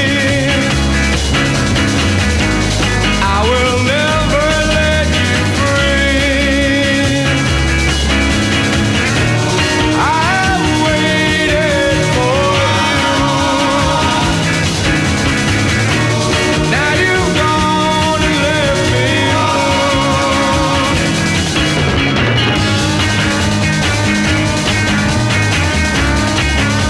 I will never let you free. I have waited for you. Now you've gone and left me alone.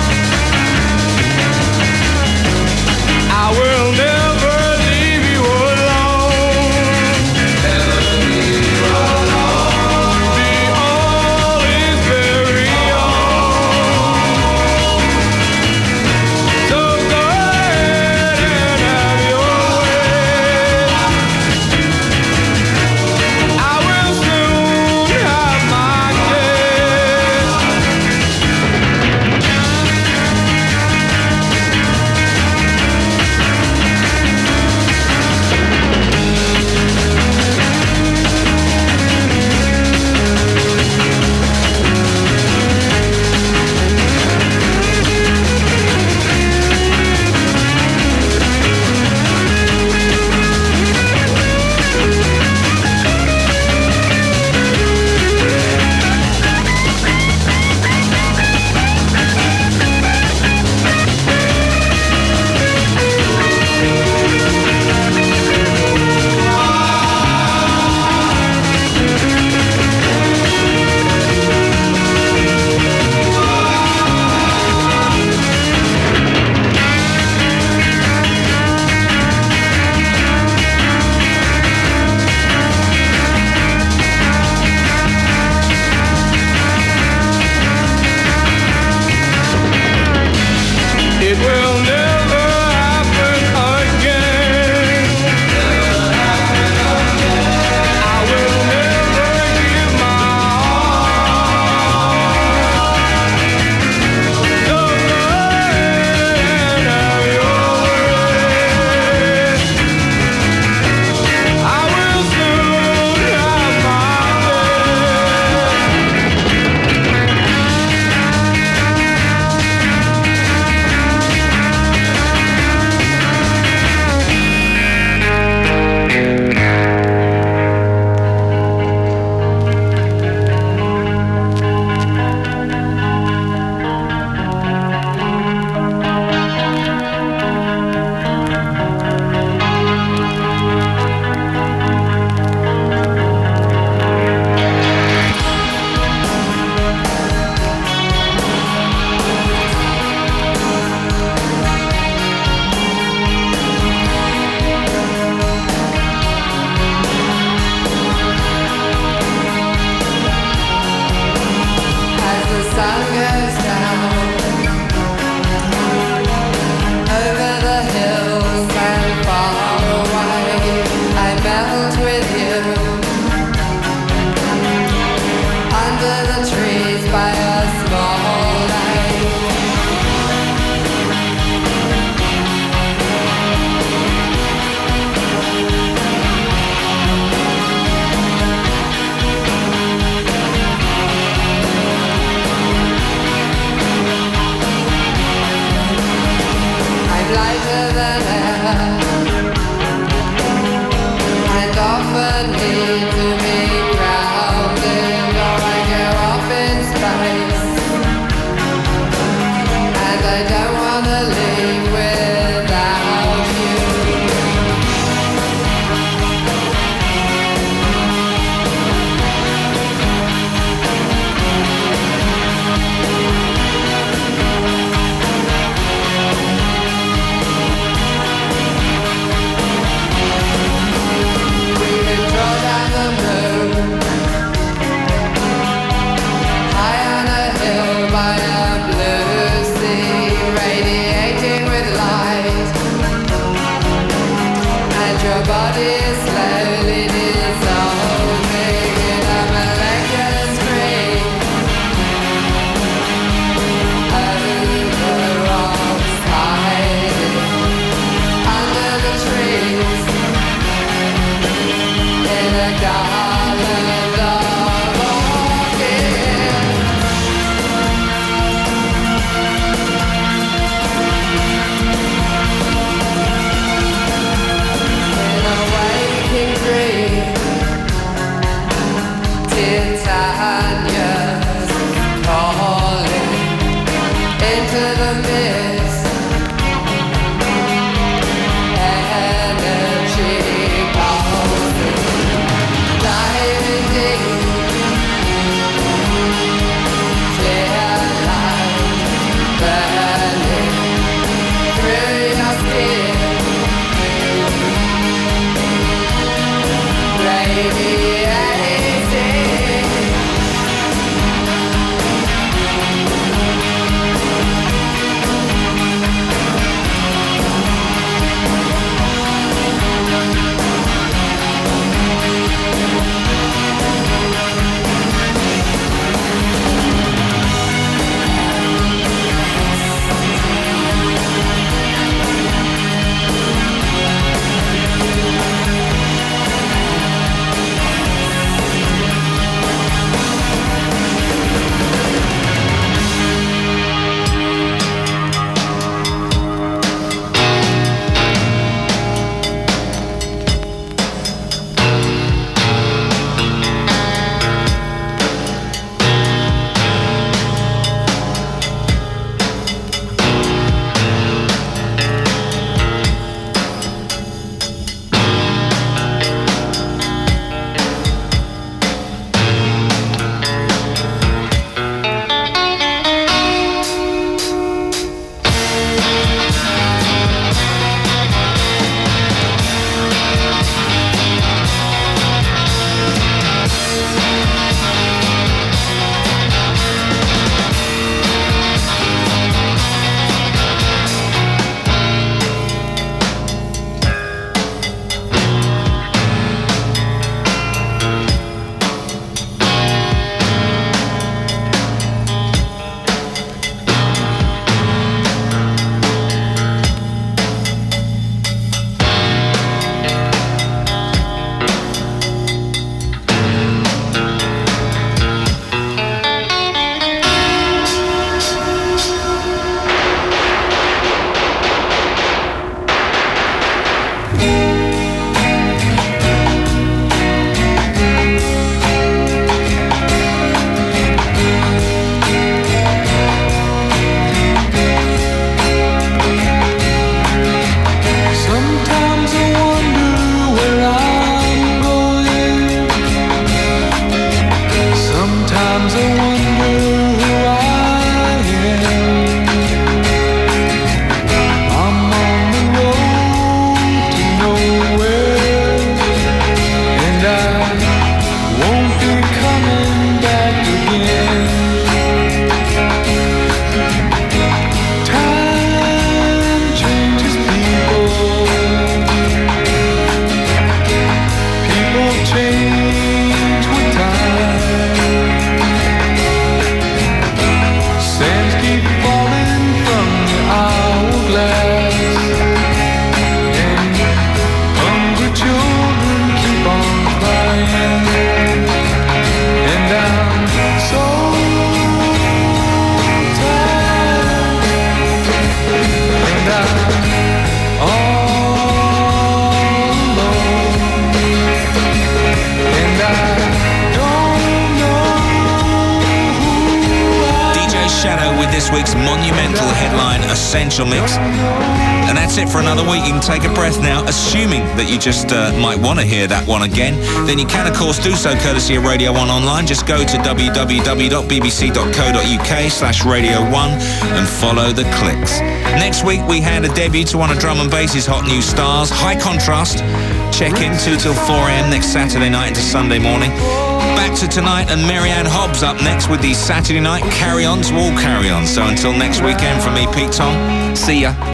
this week's monumental headline Essential Mix. And that's it for another week. You can take a breath now, assuming that you just uh, might want to hear that one again. Then you can, of course, do so courtesy of Radio one Online. Just go to w w w dot b b c dot co dot u k slash radio one and follow the clicks. Next week, we had a debut to one of Drum and Bass's hot new stars, High Contrast. Check in two till four a m next Saturday night into Sunday morning. Back to tonight, and Marianne Hobbs up next with the Saturday night carry-ons, all carry-ons. So until next weekend, from me, Pete Tong, see ya.